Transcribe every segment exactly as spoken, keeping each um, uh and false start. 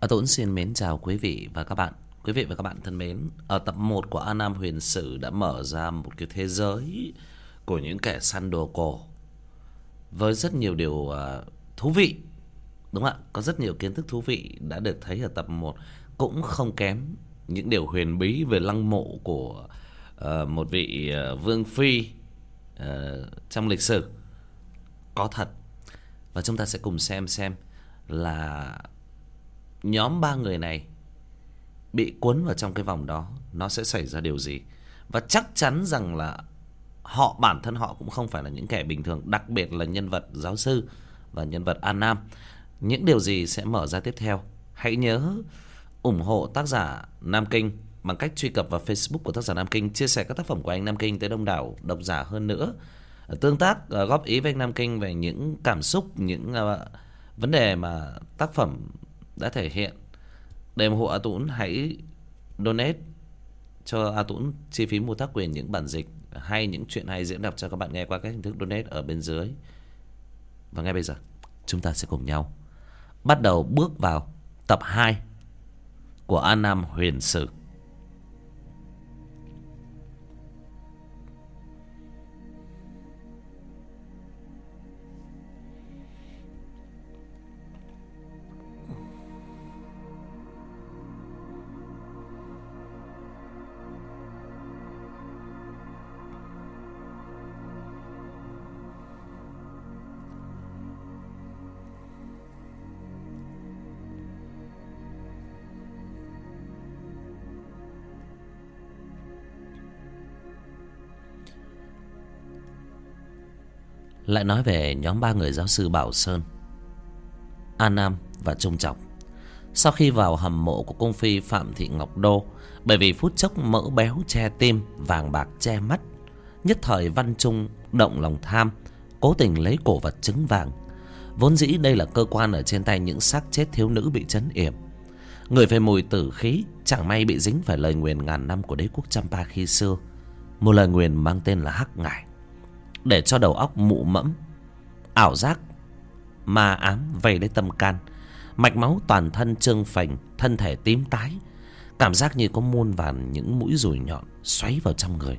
À, Tuấn xin mến chào quý vị và các bạn. Quý vị và các bạn thân mến, ở tập một của An Nam Huyền Sử đã mở ra một cái thế giới của những kẻ săn đồ cổ với rất nhiều điều uh, thú vị. Đúng không ạ? Có rất nhiều kiến thức thú vị đã được thấy ở tập một, cũng không kém những điều huyền bí về lăng mộ của uh, một vị uh, vương phi uh, trong lịch sử có thật. Và chúng ta sẽ cùng xem xem là nhóm ba người này bị cuốn vào trong cái vòng đó nó sẽ xảy ra điều gì. Và chắc chắn rằng là họ, bản thân họ cũng không phải là những kẻ bình thường, đặc biệt là nhân vật giáo sư và nhân vật An Nam. Những điều gì sẽ mở ra tiếp theo? Hãy nhớ ủng hộ tác giả Nam Kinh bằng cách truy cập vào Facebook của tác giả Nam Kinh, chia sẻ các tác phẩm của anh Nam Kinh tới đông đảo độc giả hơn nữa, tương tác, góp ý với anh Nam Kinh về những cảm xúc, những uh, vấn đề mà tác phẩm đã thể hiện. Để ủng hộ A Tuấn, hãy donate cho A Tuấn chi phí mua tác quyền những bản dịch hay những chuyện hay diễn đọc cho các bạn nghe qua các hình thức donate ở bên dưới. Và ngay bây giờ chúng ta sẽ cùng nhau bắt đầu bước vào tập hai của An Nam Huyền Sử. Lại nói về nhóm ba người giáo sư Bảo Sơn, An Nam và Trung Trọng. Sau khi vào hầm mộ của cung phi Phạm Thị Ngọc Đô, bởi vì phút chốc mỡ béo che tim, vàng bạc che mắt, nhất thời Văn Trung động lòng tham, cố tình lấy cổ vật trứng vàng. Vốn dĩ đây là cơ quan ở trên tay những xác chết thiếu nữ bị trấn yểm, người phải mùi tử khí, chẳng may bị dính phải lời nguyền ngàn năm của đế quốc Champa khi xưa, một lời nguyền mang tên là Hắc Ngải, để cho đầu óc mụ mẫm, ảo giác, ma ám vây lấy tâm can, mạch máu toàn thân trương phình, thân thể tím tái, cảm giác như có muôn vàn những mũi dùi nhọn xoáy vào trong người.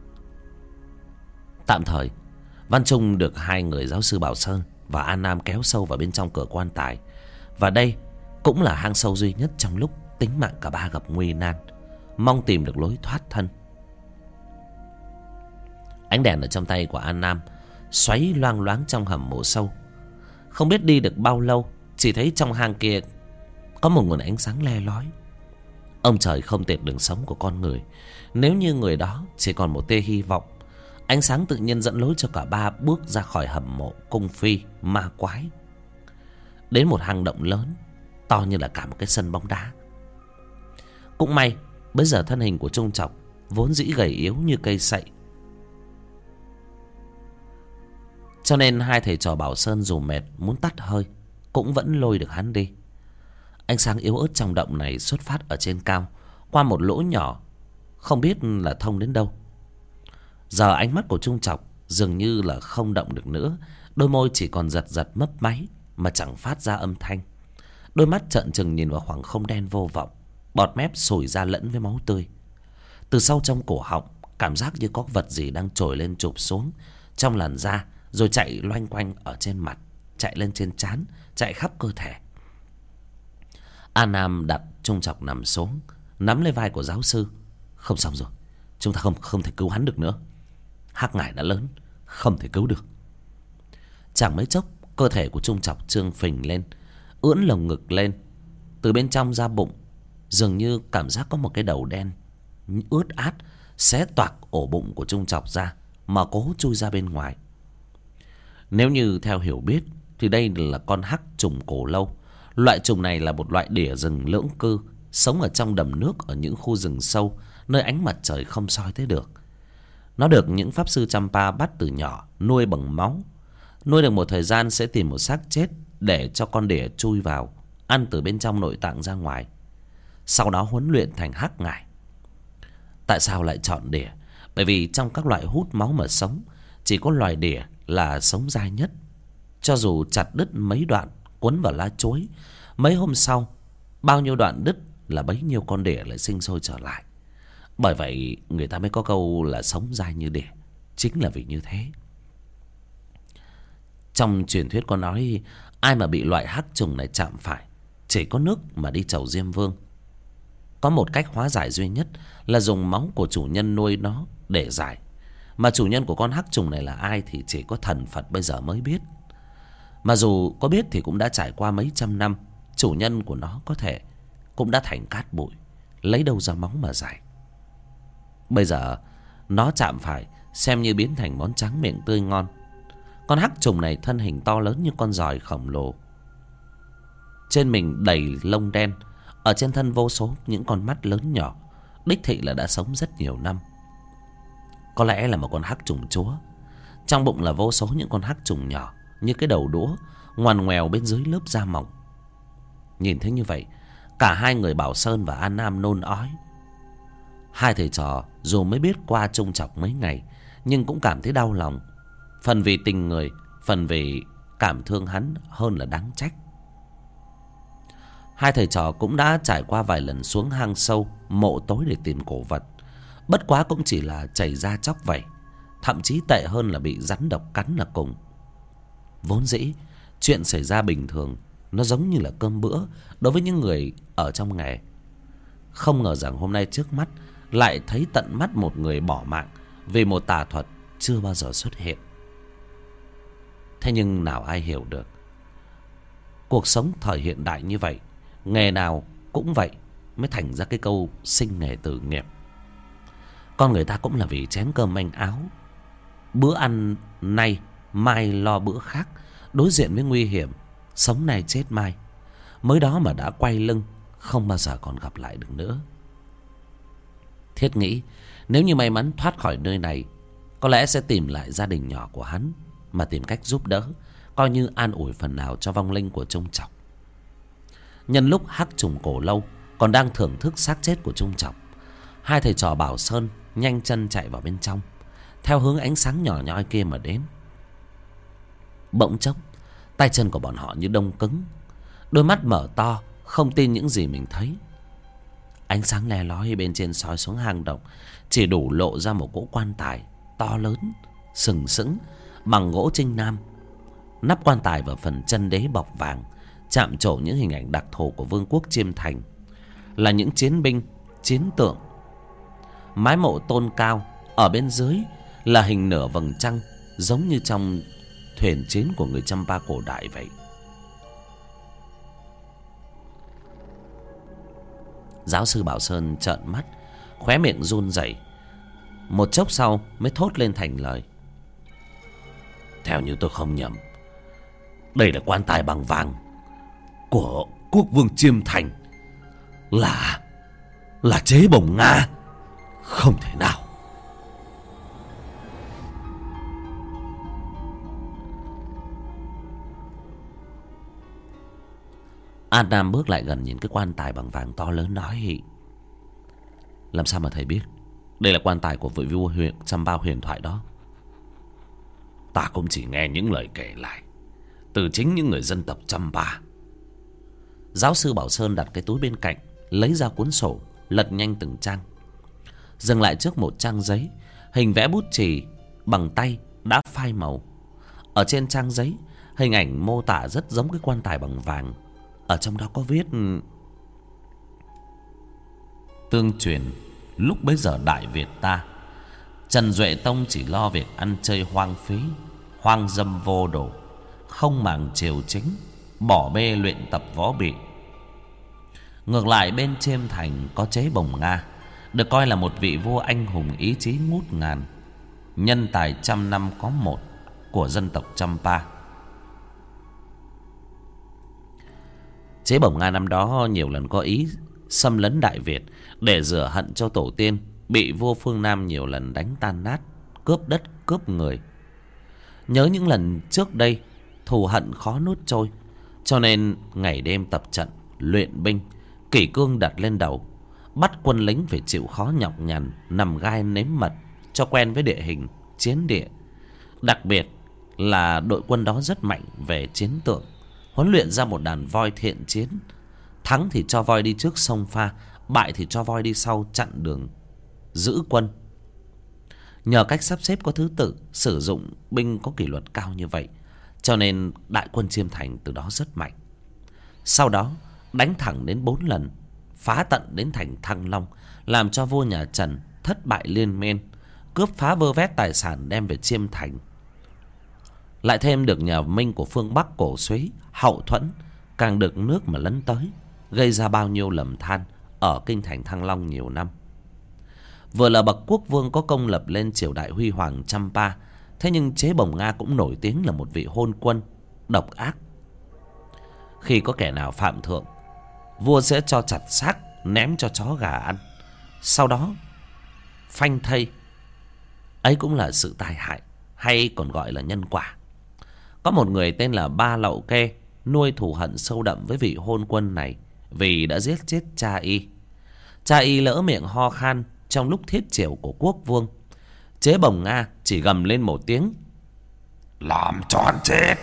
Tạm thời Văn Trung được hai người giáo sư Bảo Sơn và An Nam kéo sâu vào bên trong cửa quan tài, và đây cũng là hang sâu duy nhất trong lúc tính mạng cả ba gặp nguy nan, mong tìm được lối thoát thân. Ánh đèn ở trong tay của An Nam xoáy loang loáng trong hầm mộ sâu. Không biết đi được bao lâu, chỉ thấy trong hang kia có một nguồn ánh sáng le lói. Ông trời không tiệt đường sống của con người. Nếu như người đó chỉ còn một tia hy vọng, ánh sáng tự nhiên dẫn lối cho cả ba bước ra khỏi hầm mộ cung phi ma quái, đến một hang động lớn, to như là cả một cái sân bóng đá. Cũng may bây giờ thân hình của Trung Trọng vốn dĩ gầy yếu như cây sậy, cho nên hai thầy trò Bảo Sơn dù mệt muốn tắt hơi cũng vẫn lôi được hắn đi. Ánh sáng yếu ớt trong động này xuất phát ở trên cao, qua một lỗ nhỏ không biết là thông đến đâu. Giờ ánh mắt của Trung Trọng dường như là không động được nữa, đôi môi chỉ còn giật giật mấp máy mà chẳng phát ra âm thanh. Đôi mắt trợn trừng nhìn vào khoảng không đen vô vọng, bọt mép sủi ra lẫn với máu tươi. Từ sâu trong cổ họng, cảm giác như có vật gì đang trồi lên chụp xuống trong làn da, rồi chạy loanh quanh ở trên mặt, chạy lên trên trán, chạy khắp cơ thể. An Nam đặt Trung Trọng nằm xuống, nắm lấy vai của giáo sư. Không xong rồi, chúng ta không không thể cứu hắn được nữa. Hắc Ngải đã lớn, không thể cứu được. Chẳng mấy chốc, cơ thể của Trung Trọng trương phình lên, ưỡn lồng ngực lên. Từ bên trong da bụng dường như cảm giác có một cái đầu đen ướt át xé toạc ổ bụng của Trung Trọng ra mà cố chui ra bên ngoài. Nếu như theo hiểu biết thì đây là con hắc trùng cổ lâu. Loại trùng này là một loại đỉa rừng lưỡng cư, sống ở trong đầm nước ở những khu rừng sâu, nơi ánh mặt trời không soi tới được. Nó được những pháp sư Champa bắt từ nhỏ, nuôi bằng máu. Nuôi được một thời gian sẽ tìm một xác chết để cho con đỉa chui vào, ăn từ bên trong nội tạng ra ngoài, sau đó huấn luyện thành Hắc Ngải. Tại sao lại chọn đỉa? Bởi vì trong các loại hút máu mà sống, chỉ có loài đỉa là sống dai nhất. Cho dù chặt đứt mấy đoạn, quấn vào lá chuối, mấy hôm sau bao nhiêu đoạn đứt là bấy nhiêu con đỉa lại sinh sôi trở lại. Bởi vậy người ta mới có câu là sống dai như đỉa, chính là vì như thế. Trong truyền thuyết có nói, ai mà bị loại hắc trùng này chạm phải, chỉ có nước mà đi chầu Diêm Vương. Có một cách hóa giải duy nhất là dùng máu của chủ nhân nuôi nó để giải. Mà chủ nhân của con hắc trùng này là ai thì chỉ có thần Phật bây giờ mới biết. Mà dù có biết thì cũng đã trải qua mấy trăm năm, chủ nhân của nó có thể cũng đã thành cát bụi, lấy đâu ra máu mà giải. Bây giờ nó chạm phải xem như biến thành món tráng miệng tươi ngon. Con hắc trùng này thân hình to lớn như con giòi khổng lồ, trên mình đầy lông đen, ở trên thân vô số những con mắt lớn nhỏ, đích thị là đã sống rất nhiều năm. Có lẽ là một con hắc trùng chúa. Trong bụng là vô số những con hắc trùng nhỏ như cái đầu đũa, ngoằn ngoèo bên dưới lớp da mỏng. Nhìn thấy như vậy, cả hai người Bảo Sơn và An Nam nôn ói. Hai thầy trò dù mới biết qua chung chọc mấy ngày, nhưng cũng cảm thấy đau lòng. Phần vì tình người, phần vì cảm thương hắn hơn là đáng trách. Hai thầy trò cũng đã trải qua vài lần xuống hang sâu, mộ tối để tìm cổ vật. Bất quá cũng chỉ là chảy ra chóc vẩy, thậm chí tệ hơn là bị rắn độc cắn là cùng. Vốn dĩ chuyện xảy ra bình thường, nó giống như là cơm bữa đối với những người ở trong nghề. Không ngờ rằng hôm nay trước mắt lại thấy tận mắt một người bỏ mạng vì một tà thuật chưa bao giờ xuất hiện. Thế nhưng nào ai hiểu được, cuộc sống thời hiện đại như vậy, nghề nào cũng vậy, mới thành ra cái câu sinh nghề tử nghiệp. Con người ta cũng là vì chén cơm manh áo, bữa ăn nay mai lo bữa khác, đối diện với nguy hiểm, sống nay chết mai, mới đó mà đã quay lưng, không bao giờ còn gặp lại được nữa. Thiết nghĩ nếu như may mắn thoát khỏi nơi này, có lẽ sẽ tìm lại gia đình nhỏ của hắn mà tìm cách giúp đỡ, coi như an ủi phần nào cho vong linh của Trung Trọc. Nhân lúc hắc trùng cổ lâu còn đang thưởng thức xác chết của Trung Trọc, hai thầy trò Bảo Sơn nhanh chân chạy vào bên trong, theo hướng ánh sáng nhỏ nhoi kia mà đến. Bỗng chốc, tay chân của bọn họ như đông cứng, đôi mắt mở to, không tin những gì mình thấy. Ánh sáng le lói bên trên soi xuống hang động, chỉ đủ lộ ra một cỗ quan tài to lớn, sừng sững, bằng gỗ Trinh Nam. Nắp quan tài và phần chân đế bọc vàng, chạm trổ những hình ảnh đặc thù của vương quốc Chiêm Thành, là những chiến binh, chiến tượng. Mái mộ tôn cao, ở bên dưới là hình nửa vầng trăng, giống như trong thuyền chiến của người Champa cổ đại vậy. Giáo sư Bảo Sơn trợn mắt, khóe miệng run rẩy, một chốc sau mới thốt lên thành lời. Theo như tôi không nhầm, đây là quan tài bằng vàng của quốc vương Chiêm Thành, là là chế Bồng Nga. Không thể nào. An Nam bước lại gần nhìn cái quan tài bằng vàng to lớn nói: Làm sao mà thầy biết đây là quan tài của vị vua huyện Champa huyền thoại đó? Ta cũng chỉ nghe những lời kể lại từ chính những người dân tộc Champa. Giáo sư Bảo Sơn đặt cái túi bên cạnh, lấy ra cuốn sổ, lật nhanh từng trang. Dừng lại trước một trang giấy, hình vẽ bút chì bằng tay đã phai màu. Ở trên trang giấy, hình ảnh mô tả rất giống cái quan tài bằng vàng. Ở trong đó có viết: Tương truyền lúc bấy giờ Đại Việt ta, Trần Duệ Tông chỉ lo việc ăn chơi hoang phí, hoang dâm vô độ, không màng triều chính, bỏ bê luyện tập võ bị. Ngược lại bên Chiêm Thành có chế Bồng Nga, được coi là một vị vua anh hùng ý chí ngút ngàn, nhân tài trăm năm có một của dân tộc Champa. Chế Bồng Nga năm đó nhiều lần có ý xâm lấn Đại Việt để rửa hận cho tổ tiên bị vua phương Nam nhiều lần đánh tan nát, cướp đất cướp người. Nhớ những lần trước đây thù hận khó nuốt trôi, cho nên ngày đêm tập trận luyện binh, kỷ cương đặt lên đầu, bắt quân lính phải chịu khó nhọc nhằn, nằm gai nếm mật cho quen với địa hình chiến địa. Đặc biệt là đội quân đó rất mạnh về chiến tượng, huấn luyện ra một đàn voi thiện chiến, Thắng thì cho voi đi trước sông pha, bại thì cho voi đi sau chặn đường giữ quân. Nhờ cách sắp xếp có thứ tự, sử dụng binh có kỷ luật cao như vậy, cho nên đại quân Chiêm Thành từ đó rất mạnh. Sau đó đánh thẳng đến bốn lần, phá tận đến thành Thăng Long, làm cho vua nhà Trần thất bại liên miên, cướp phá vơ vét tài sản đem về Chiêm Thành. Lại thêm được nhà Minh của phương Bắc cổ suý hậu thuẫn, càng được nước mà lấn tới, gây ra bao nhiêu lầm than ở kinh thành Thăng Long nhiều năm. Vừa là bậc quốc vương có công lập lên triều đại huy hoàng Champa, thế nhưng Chế Bồng Nga cũng nổi tiếng là một vị hôn quân độc ác. Khi có kẻ nào phạm thượng, vua sẽ cho chặt xác ném cho chó gà ăn, sau đó phanh thây. Ấy cũng là sự tai hại, hay còn gọi là nhân quả. Có một người tên là Ba Lậu Kê nuôi thù hận sâu đậm với vị hôn quân này, vì đã giết chết cha y. Cha y lỡ miệng ho khan trong lúc thiết triều của quốc vương. Chế Bồng Nga chỉ gầm lên một tiếng: "Làm cho hắn chết!"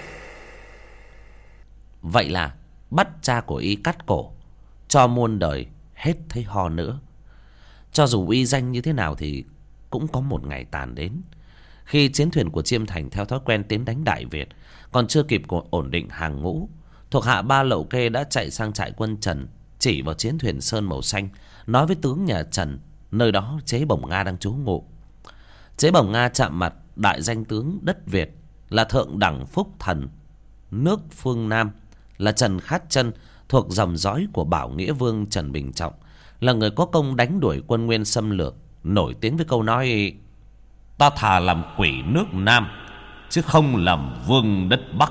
Vậy là bắt cha của y cắt cổ, cho muôn đời hết thấy ho nữa. Cho dù uy danh như thế nào thì cũng có một ngày tàn đến. Khi chiến thuyền của Chiêm Thành theo thói quen tiến đánh Đại Việt, còn chưa kịp ổn định hàng ngũ, thuộc hạ Ba Lậu Kê đã chạy sang trại quân Trần, chỉ vào chiến thuyền sơn màu xanh, nói với tướng nhà Trần nơi đó Chế Bồng Nga đang trú ngụ. Chế Bồng Nga chạm mặt đại danh tướng đất Việt là thượng đẳng phúc thần nước phương Nam, là Trần Khát Chân, thuộc dòng dõi của Bảo Nghĩa Vương Trần Bình Trọng, là người có công đánh đuổi quân Nguyên xâm lược, nổi tiếng với câu nói: "Ta thà làm quỷ nước Nam, chứ không làm vương đất Bắc."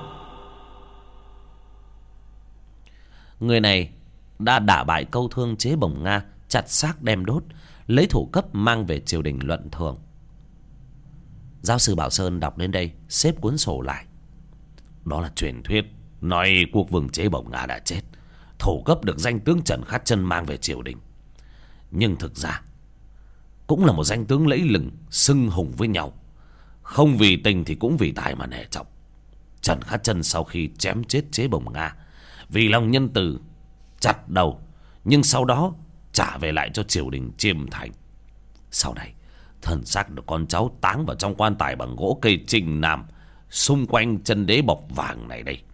Người này đã đả bại câu thương Chế Bồng Nga, chặt xác đem đốt, lấy thủ cấp mang về triều đình luận thưởng. Giáo sư Bảo Sơn đọc đến đây, xếp cuốn sổ lại. Đó là truyền thuyết nói quốc vương Chế Bồng Nga đã chết, thủ cấp được danh tướng Trần Khát Chân mang về triều đình. Nhưng thực ra cũng là một danh tướng lẫy lừng, xưng hùng với nhau, không vì tình thì cũng vì tài mà nể trọng. Trần Khát Chân sau khi chém chết Chế Bồng Nga, vì lòng nhân từ chặt đầu, nhưng sau đó trả về lại cho triều đình Chiêm Thành. Sau này thân xác được con cháu táng vào trong quan tài bằng gỗ cây Trình Nam, xung quanh chân đế bọc vàng này đây.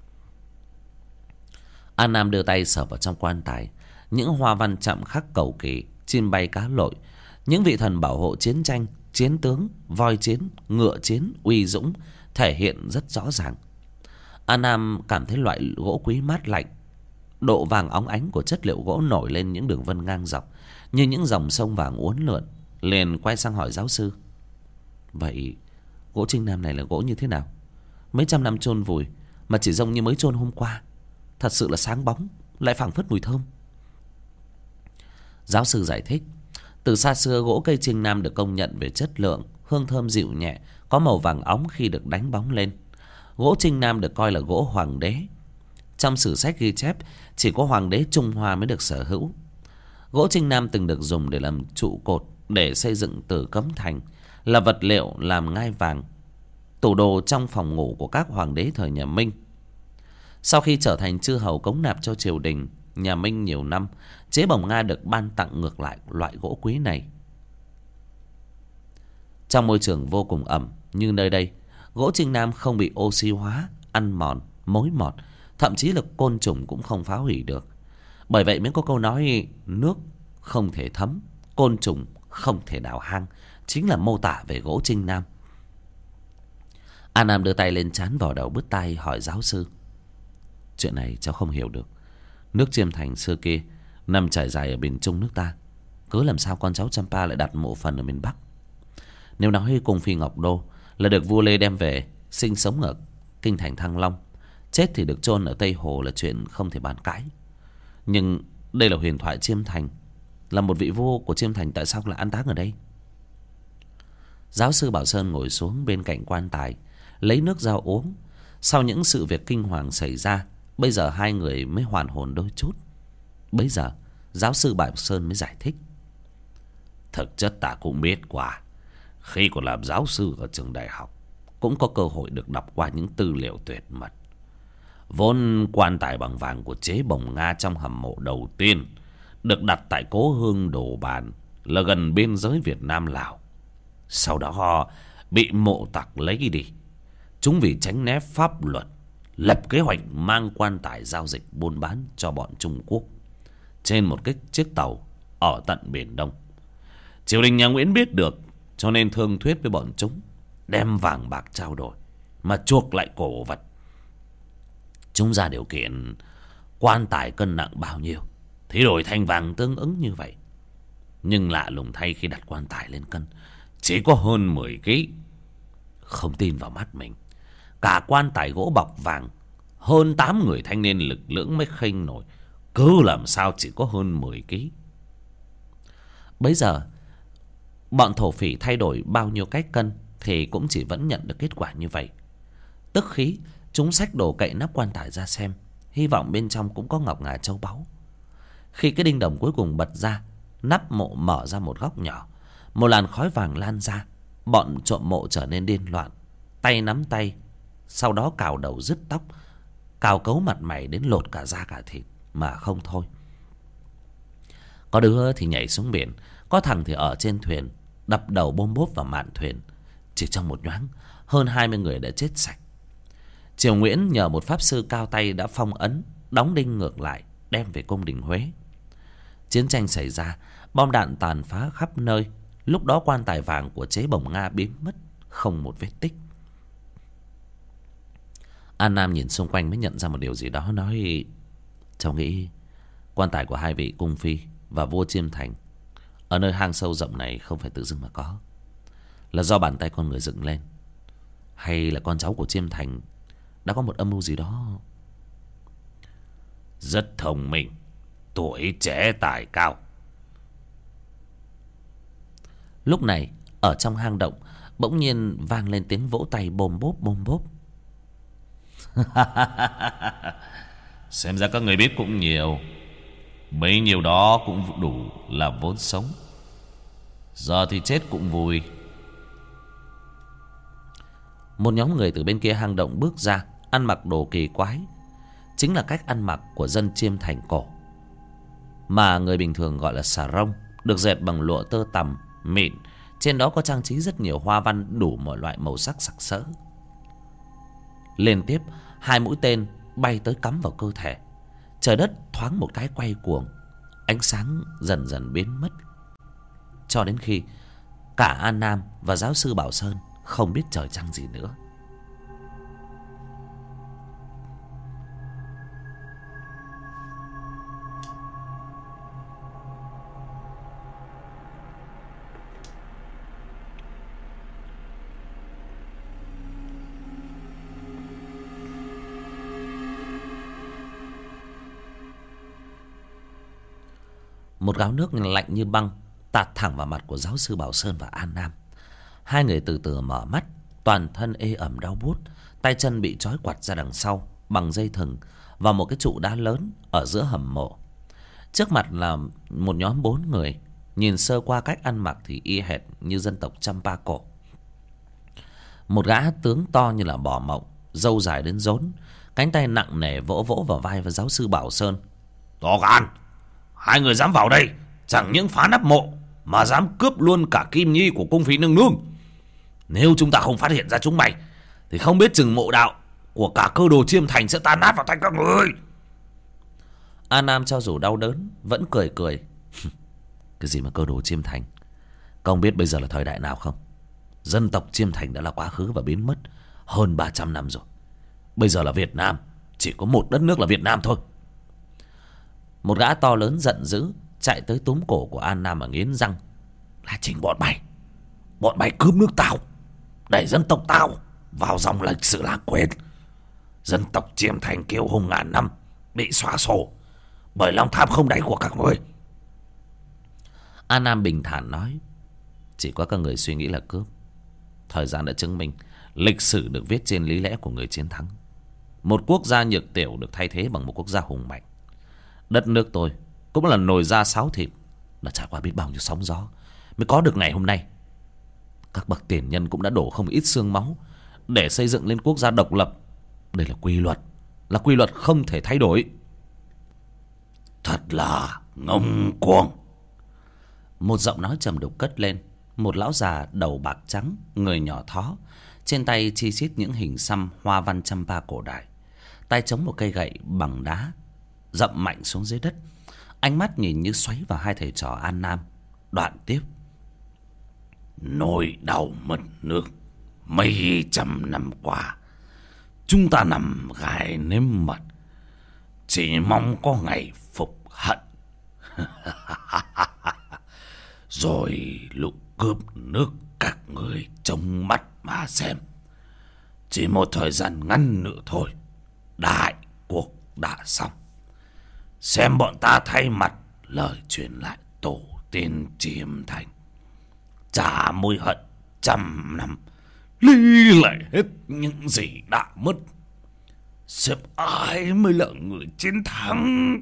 An Nam đưa tay sờ vào trong quan tài, những hoa văn chạm khắc cầu kỳ, chim bay cá lội, những vị thần bảo hộ chiến tranh, chiến tướng, voi chiến, ngựa chiến uy dũng thể hiện rất rõ ràng. An Nam cảm thấy loại gỗ quý mát lạnh, độ vàng óng ánh của chất liệu gỗ nổi lên những đường vân ngang dọc như những dòng sông vàng uốn lượn, liền quay sang hỏi giáo sư: "Vậy gỗ Trinh Nam này là gỗ như thế nào? Mấy trăm năm chôn vùi mà chỉ giống như mới chôn hôm qua, thật sự là sáng bóng, lại phảng phất mùi thơm." Giáo sư giải thích: từ xa xưa, gỗ cây Trinh Nam được công nhận về chất lượng, hương thơm dịu nhẹ, có màu vàng óng khi được đánh bóng lên. Gỗ Trinh Nam được coi là gỗ hoàng đế. Trong sử sách ghi chép, chỉ có hoàng đế Trung Hoa mới được sở hữu. Gỗ Trinh Nam từng được dùng để làm trụ cột để xây dựng Tử Cấm Thành, là vật liệu làm ngai vàng, tủ đồ trong phòng ngủ của các hoàng đế thời nhà Minh. Sau khi trở thành chư hầu cống nạp cho triều đình nhà Minh nhiều năm, Chế Bồng Nga được ban tặng ngược lại loại gỗ quý này. Trong môi trường vô cùng ẩm như nơi đây, gỗ Trinh Nam không bị oxy hóa, ăn mòn, mối mọt, thậm chí là côn trùng cũng không phá hủy được. Bởi vậy mới có câu nói nước không thể thấm, côn trùng không thể đào hang, chính là mô tả về gỗ Trinh Nam. An Nam đưa tay lên trán vào đầu bứt tai hỏi giáo sư: "Chuyện này cháu không hiểu được. Nước Chiêm Thành xưa kia nằm trải dài ở miền Trung nước ta, cớ làm sao con cháu Champa lại đặt mộ phần ở miền Bắc? Nếu nói cung phi Ngọc Đô là được vua Lê đem về sinh sống ở kinh thành Thăng Long, chết thì được chôn ở Tây Hồ là chuyện không thể bàn cãi. Nhưng đây là huyền thoại Chiêm Thành, là một vị vua của Chiêm Thành, tại sao lại an táng ở đây?" Giáo sư Bảo Sơn ngồi xuống bên cạnh quan tài, lấy nước ra uống. Sau những sự việc kinh hoàng xảy ra, bây giờ hai người mới hoàn hồn đôi chút. Bây giờ giáo sư Bảo Sơn mới giải thích: "Thực chất ta cũng biết qua, khi còn làm giáo sư ở trường đại học, cũng có cơ hội được đọc qua những tư liệu tuyệt mật. Vốn quan tài bằng vàng của chế Bồng Nga trong hầm mộ đầu tiên được đặt tại cố hương Đồ Bàn, là gần biên giới Việt Nam Lào. Sau đó bị mộ tặc lấy đi. Chúng vì tránh né pháp luật, lập kế hoạch mang quan tài giao dịch buôn bán cho bọn Trung Quốc trên một cái chiếc tàu ở tận Biển Đông. Triều đình nhà Nguyễn biết được, cho nên thương thuyết với bọn chúng, đem vàng bạc trao đổi mà chuộc lại cổ vật. Chúng ra điều kiện quan tài cân nặng bao nhiêu thì đổi thành vàng tương ứng như vậy. Nhưng lạ lùng thay, khi đặt quan tài lên cân chỉ có hơn mười ký. Không tin vào mắt mình, cả quan tài gỗ bọc vàng, hơn tám người thanh niên lực lưỡng mới khênh nổi, cứ làm sao chỉ có hơn mười ký. Bấy giờ bọn thổ phỉ thay đổi bao nhiêu cách cân thì cũng chỉ vẫn nhận được kết quả như vậy. Tức khí, chúng xách đồ cậy nắp quan tài ra xem, hy vọng bên trong cũng có ngọc ngà châu báu. Khi cái đinh đồng cuối cùng bật ra, nắp mộ mở ra một góc nhỏ, một làn khói vàng lan ra. Bọn trộm mộ trở nên điên loạn, tay nắm tay, sau đó cào đầu rứt tóc, cào cấu mặt mày đến lột cả da cả thịt mà không thôi. Có đứa thì nhảy xuống biển, có thằng thì ở trên thuyền, đập đầu bôm bốp vào mạn thuyền. Chỉ trong một nhoáng, hơn hai mươi người đã chết sạch. Triều Nguyễn nhờ một pháp sư cao tay đã phong ấn, đóng đinh ngược lại, đem về cung đình Huế. Chiến tranh xảy ra, bom đạn tàn phá khắp nơi. Lúc đó quan tài vàng của chế Bồng Nga biến mất, không một vết tích. An Nam nhìn xung quanh mới nhận ra một điều gì đó, nói: cháu nghĩ quan tài của hai vị cung phi và vua Chiêm Thành ở nơi hang sâu rộng này không phải tự dưng mà có, là do bàn tay con người dựng lên, hay là con cháu của Chiêm Thành đã có một âm mưu gì đó. Rất thông minh, tuổi trẻ tài cao. Lúc này ở trong hang động bỗng nhiên vang lên tiếng vỗ tay bôm bốp bôm bốp. Xem ra các người biết cũng nhiều, bấy nhiêu đó cũng đủ là vốn sống. Giờ thì chết cũng vui. Một nhóm người từ bên kia hang động bước ra, ăn mặc đồ kỳ quái, chính là cách ăn mặc của dân Chiêm Thành cổ, mà người bình thường gọi là xà rông, được dệt bằng lụa tơ tằm mịn. Trên đó có trang trí rất nhiều hoa văn đủ mọi loại màu sắc sặc sỡ. Liên tiếp hai mũi tên bay tới cắm vào cơ thể. Trời đất thoáng một cái quay cuồng, ánh sáng dần dần biến mất, cho đến khi cả An Nam và giáo sư Bảo Sơn không biết trời trăng gì nữa. Một gáo nước lạnh như băng tạt thẳng vào mặt của giáo sư Bảo Sơn và An Nam. Hai người từ từ mở mắt, toàn thân ê ẩm đau buốt, tay chân bị trói quặt ra đằng sau bằng dây thừng vào một cái trụ đá lớn ở giữa hầm mộ. Trước mặt là một nhóm bốn người, nhìn sơ qua cách ăn mặc thì y hệt như dân tộc Champa cổ. Một gã tướng to như là bò mộng, râu dài đến rốn, cánh tay nặng nề vỗ vỗ vào vai và giáo sư Bảo Sơn. To gan, hai người dám vào đây, chẳng những phá nắp mộ mà dám cướp luôn cả kim nhi của cung phí nương nương. Nếu chúng ta không phát hiện ra chúng mày thì không biết chừng mộ đạo của cả cơ đồ Chiêm Thành sẽ tan nát vào tay các người. An Nam cho dù đau đớn vẫn cười cười. Cái gì mà cơ đồ Chiêm Thành? Không biết bây giờ là thời đại nào không? Dân tộc Chiêm Thành đã là quá khứ và biến mất hơn ba trăm năm rồi. Bây giờ là Việt Nam, chỉ có một đất nước là Việt Nam thôi. Một gã to lớn giận dữ chạy tới túm cổ của An Nam mà nghiến răng. Là chính bọn mày, bọn mày cướp nước tao, đẩy dân tộc tao vào dòng lịch sử lãng quên. Dân tộc Chiêm Thành kiêu hùng ngàn năm bị xóa sổ bởi lòng tham không đáy của các ngươi. An Nam bình thản nói: chỉ có các người suy nghĩ là cướp. Thời gian đã chứng minh lịch sử được viết trên lý lẽ của người chiến thắng. Một quốc gia nhược tiểu được thay thế bằng một quốc gia hùng mạnh. Đất nước tôi cũng là nồi da sáo thịt, đã trải qua biết bao nhiêu sóng gió mới có được ngày hôm nay. Các bậc tiền nhân cũng đã đổ không ít xương máu để xây dựng lên quốc gia độc lập. Đây là quy luật là quy luật không thể thay đổi. Thật là ngông cuồng. Một giọng nói trầm đục cất lên. Một lão già đầu bạc trắng, người nhỏ thó, trên tay chi chít những hình xăm hoa văn champa cổ đại, tay chống một cây gậy bằng đá, dậm mạnh xuống dưới đất. Ánh mắt nhìn như xoáy vào hai thầy trò An Nam. Đoạn tiếp: Nỗi đau mất nước mấy trăm năm qua, chúng ta nằm gai nếm mật, chỉ mong có ngày phục hận. Rồi lũ cướp nước các người trông mắt mà xem. Chỉ một thời gian ngắn nữa thôi, đại cuộc đã xong. Xem bọn ta thay mặt lời truyền lại tổ tiên Chiêm Thành, trả mối hận trăm năm, lý lại hết những gì đã mất. Xem ai mới là người chiến thắng.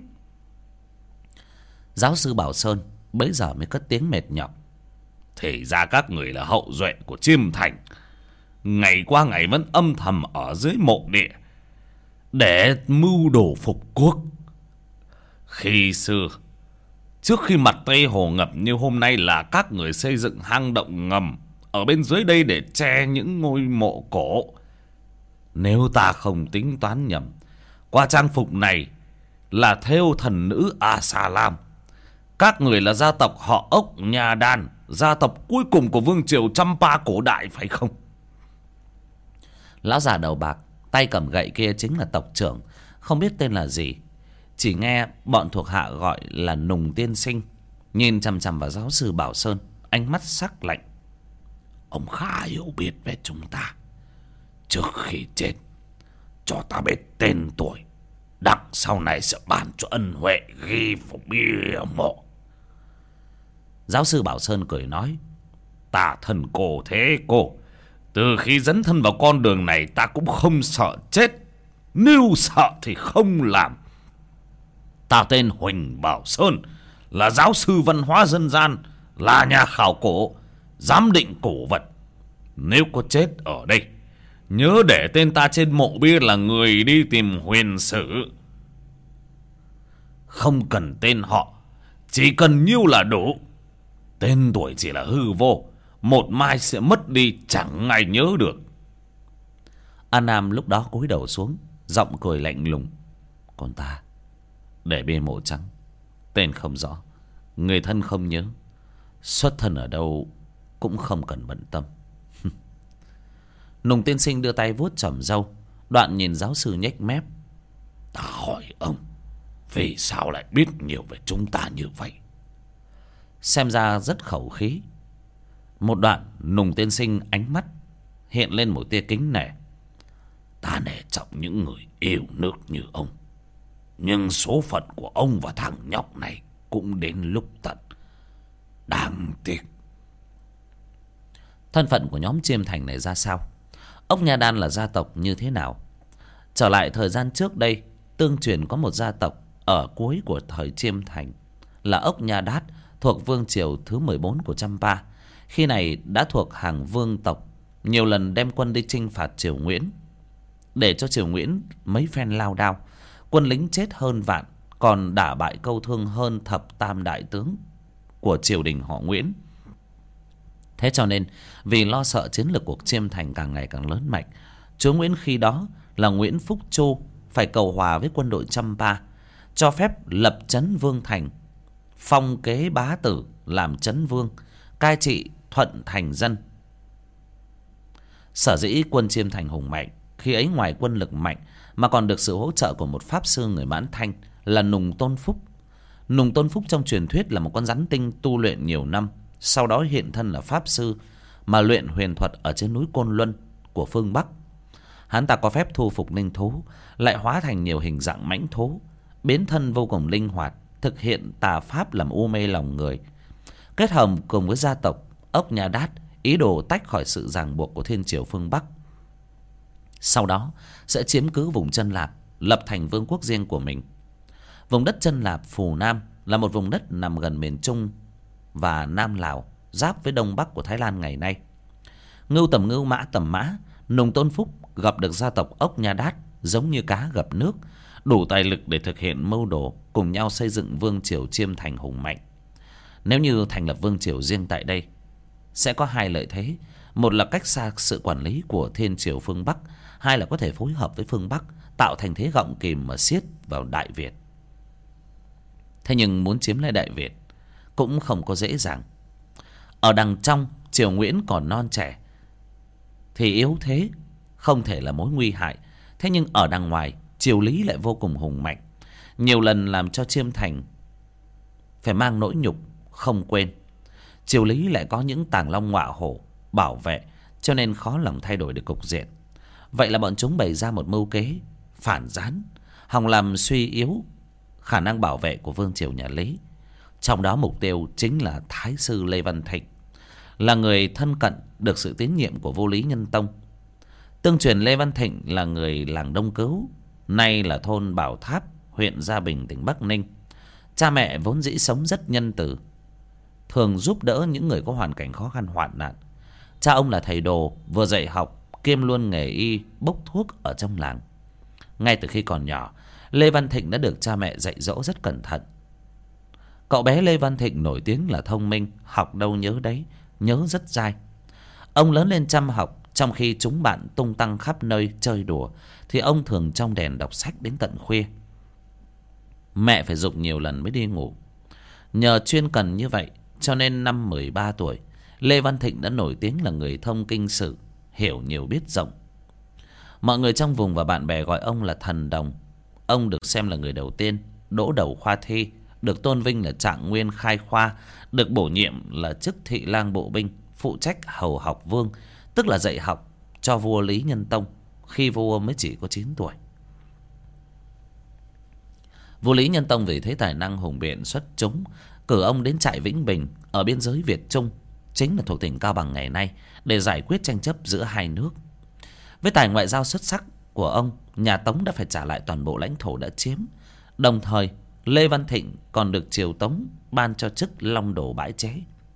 Giáo sư Bảo Sơn bấy giờ mới cất tiếng mệt nhọc: Thì ra các người là hậu duệ của Chiêm Thành, ngày qua ngày vẫn âm thầm ở dưới mộ địa để mưu đồ phục quốc. Khi xưa, trước khi mặt Tây Hồ ngập như hôm nay, là các người xây dựng hang động ngầm ở bên dưới đây để che những ngôi mộ cổ. Nếu ta không tính toán nhầm, qua trang phục này là thêu thần nữ A-sa-lam. Các người là gia tộc họ Ốc Nha Đan, gia tộc cuối cùng của vương triều Champa cổ đại, phải không? Lão già đầu bạc tay cầm gậy kia chính là tộc trưởng, không biết tên là gì, chỉ nghe bọn thuộc hạ gọi là Nùng tiên sinh. Nhìn chằm chằm vào giáo sư Bảo Sơn, ánh mắt sắc lạnh: Ông khá hiểu biết về chúng ta. Trước khi chết, cho ta biết tên tuổi, đặng sau này sẽ ban cho ân huệ ghi vào bia mộ. Giáo sư Bảo Sơn cười nói: Ta thần cổ thế cô, từ khi dấn thân vào con đường này, ta cũng không sợ chết. Nếu sợ thì không làm. Ta tên Huỳnh Bảo Sơn, là giáo sư văn hóa dân gian, là nhà khảo cổ, giám định cổ vật. Nếu có chết ở đây, nhớ để tên ta trên mộ bia là người đi tìm huyền sử. Không cần tên họ, chỉ cần nhiêu là đủ. Tên tuổi chỉ là hư vô, một mai sẽ mất đi, chẳng ai nhớ được. An Nam lúc đó cúi đầu xuống, giọng cười lạnh lùng: Còn ta để bia mộ trắng, tên không rõ, người thân không nhớ, xuất thân ở đâu cũng không cần bận tâm. Nùng tiên sinh đưa tay vuốt chòm râu, đoạn nhìn giáo sư nhếch mép: Ta hỏi ông, vì sao lại biết nhiều về chúng ta như vậy? Xem ra rất khẩu khí. Một đoạn Nùng tiên sinh ánh mắt hiện lên một tia kính nể: Ta nể trọng những người yêu nước như ông, nhưng số phận của ông và thằng nhóc này cũng đến lúc tận. Đáng tiếc. Thân phận của nhóm Chiêm Thành này ra sao? Ốc Nha Đan là gia tộc như thế nào? Trở lại thời gian trước đây, tương truyền có một gia tộc ở cuối của thời Chiêm Thành là Ốc Nha Đát, thuộc vương triều thứ mười bốn của Champa. Khi này đã thuộc hàng vương tộc, nhiều lần đem quân đi chinh phạt triều Nguyễn. Để cho triều Nguyễn mấy phen lao đao, quân lính chết hơn vạn, còn đả bại câu thương hơn thập tam đại tướng của triều đình họ Nguyễn. Thế cho nên vì lo sợ chiến lược của Chiêm Thành càng ngày càng lớn mạnh, chúa Nguyễn khi đó là Nguyễn Phúc Chu phải cầu hòa với quân đội Champa, cho phép lập trấn Vương Thành, phong kế bá tử làm trấn vương, cai trị thuận thành dân. Sở dĩ quân Chiêm Thành hùng mạnh, khi ấy ngoài quân lực mạnh mà còn được sự hỗ trợ của một pháp sư người Mãn Thanh là Nùng Tôn Phúc. Nùng Tôn Phúc trong truyền thuyết là một con rắn tinh tu luyện nhiều năm, sau đó hiện thân là pháp sư mà luyện huyền thuật ở trên núi Côn Luân của phương Bắc. Hắn ta có phép thu phục linh thú, lại hóa thành nhiều hình dạng mãnh thú, biến thân vô cùng linh hoạt, thực hiện tà pháp làm u mê lòng người. Kết hợp cùng với gia tộc Ốc Nha Đát, ý đồ tách khỏi sự ràng buộc của thiên triều phương Bắc. Sau đó sẽ chiếm cứ vùng Chân Lạp, lập thành vương quốc riêng của mình. Vùng đất Chân Lạp Phù Nam là một vùng đất nằm gần miền Trung và Nam Lào, giáp với Đông Bắc của Thái Lan ngày nay. Ngưu tầm ngưu, mã tầm mã, Nùng Tôn Phúc gặp được gia tộc Ốc Nha Đát giống như cá gặp nước, đủ tài lực để thực hiện mưu đồ, cùng nhau xây dựng vương triều Chiêm Thành hùng mạnh. Nếu như thành lập vương triều riêng tại đây, sẽ có hai lợi thế: một là cách xa sự quản lý của thiên triều phương Bắc, hai là có thể phối hợp với phương Bắc, tạo thành thế gọng kìm mà xiết vào Đại Việt. Thế nhưng muốn chiếm lấy Đại Việt cũng không có dễ dàng. Ở đằng trong, triều Nguyễn còn non trẻ thì yếu thế, không thể là mối nguy hại. Thế nhưng ở đằng ngoài, triều Lý lại vô cùng hùng mạnh, nhiều lần làm cho Chiêm Thành phải mang nỗi nhục không quên. Triều Lý lại có những tàng long ngọa hổ bảo vệ, cho nên khó lòng thay đổi được cục diện. Vậy là bọn chúng bày ra một mưu kế phản gián, hòng làm suy yếu khả năng bảo vệ của vương triều nhà Lý. Trong đó mục tiêu chính là Thái sư Lê Văn Thịnh, là người thân cận được sự tín nhiệm của vua Lý Nhân Tông. Tương truyền Lê Văn Thịnh là người làng Đông Cứu, nay là thôn Bảo Tháp, huyện Gia Bình, tỉnh Bắc Ninh. Cha mẹ vốn dĩ sống rất nhân từ, thường giúp đỡ những người có hoàn cảnh khó khăn hoạn nạn. Cha ông là thầy đồ, vừa dạy học kiêm luôn nghề y bốc thuốc ở trong làng. Ngay từ khi còn nhỏ, Lê Văn Thịnh đã được cha mẹ dạy dỗ rất cẩn thận. Cậu bé Lê Văn Thịnh nổi tiếng là thông minh, học đâu nhớ đấy, nhớ rất dai. Ông lớn lên chăm học, trong khi chúng bạn tung tăng khắp nơi chơi đùa thì ông thường trong đèn đọc sách đến tận khuya. Mẹ phải giục nhiều lần mới đi ngủ. Nhờ chuyên cần như vậy cho nên năm mười ba tuổi, Lê Văn Thịnh đã nổi tiếng là người thông kinh sử, hiểu nhiều biết rộng. Mọi người trong vùng và bạn bè gọi ông là thần đồng. Ông được xem là người đầu tiên đỗ đầu khoa thi, được tôn vinh là trạng nguyên khai khoa, được bổ nhiệm là chức thị lang bộ binh, phụ trách hầu học vương, tức là dạy học cho vua Lý Nhân Tông khi vua mới chỉ có chín tuổi. Vua Lý Nhân Tông vì thấy tài năng hùng biện xuất chúng, cử ông đến trại Vĩnh Bình ở biên giới Việt Trung, chính là thuộc tỉnh Cao Bằng ngày nay, để giải quyết tranh chấp giữa hai nước. Với tài ngoại giao xuất sắc của ông, nhà Tống đã phải trả lại toàn bộ lãnh thổ đã chiếm. Đồng thời, Lê Văn Thịnh còn được triều Tống ban cho chức Long Đồ bãi chế.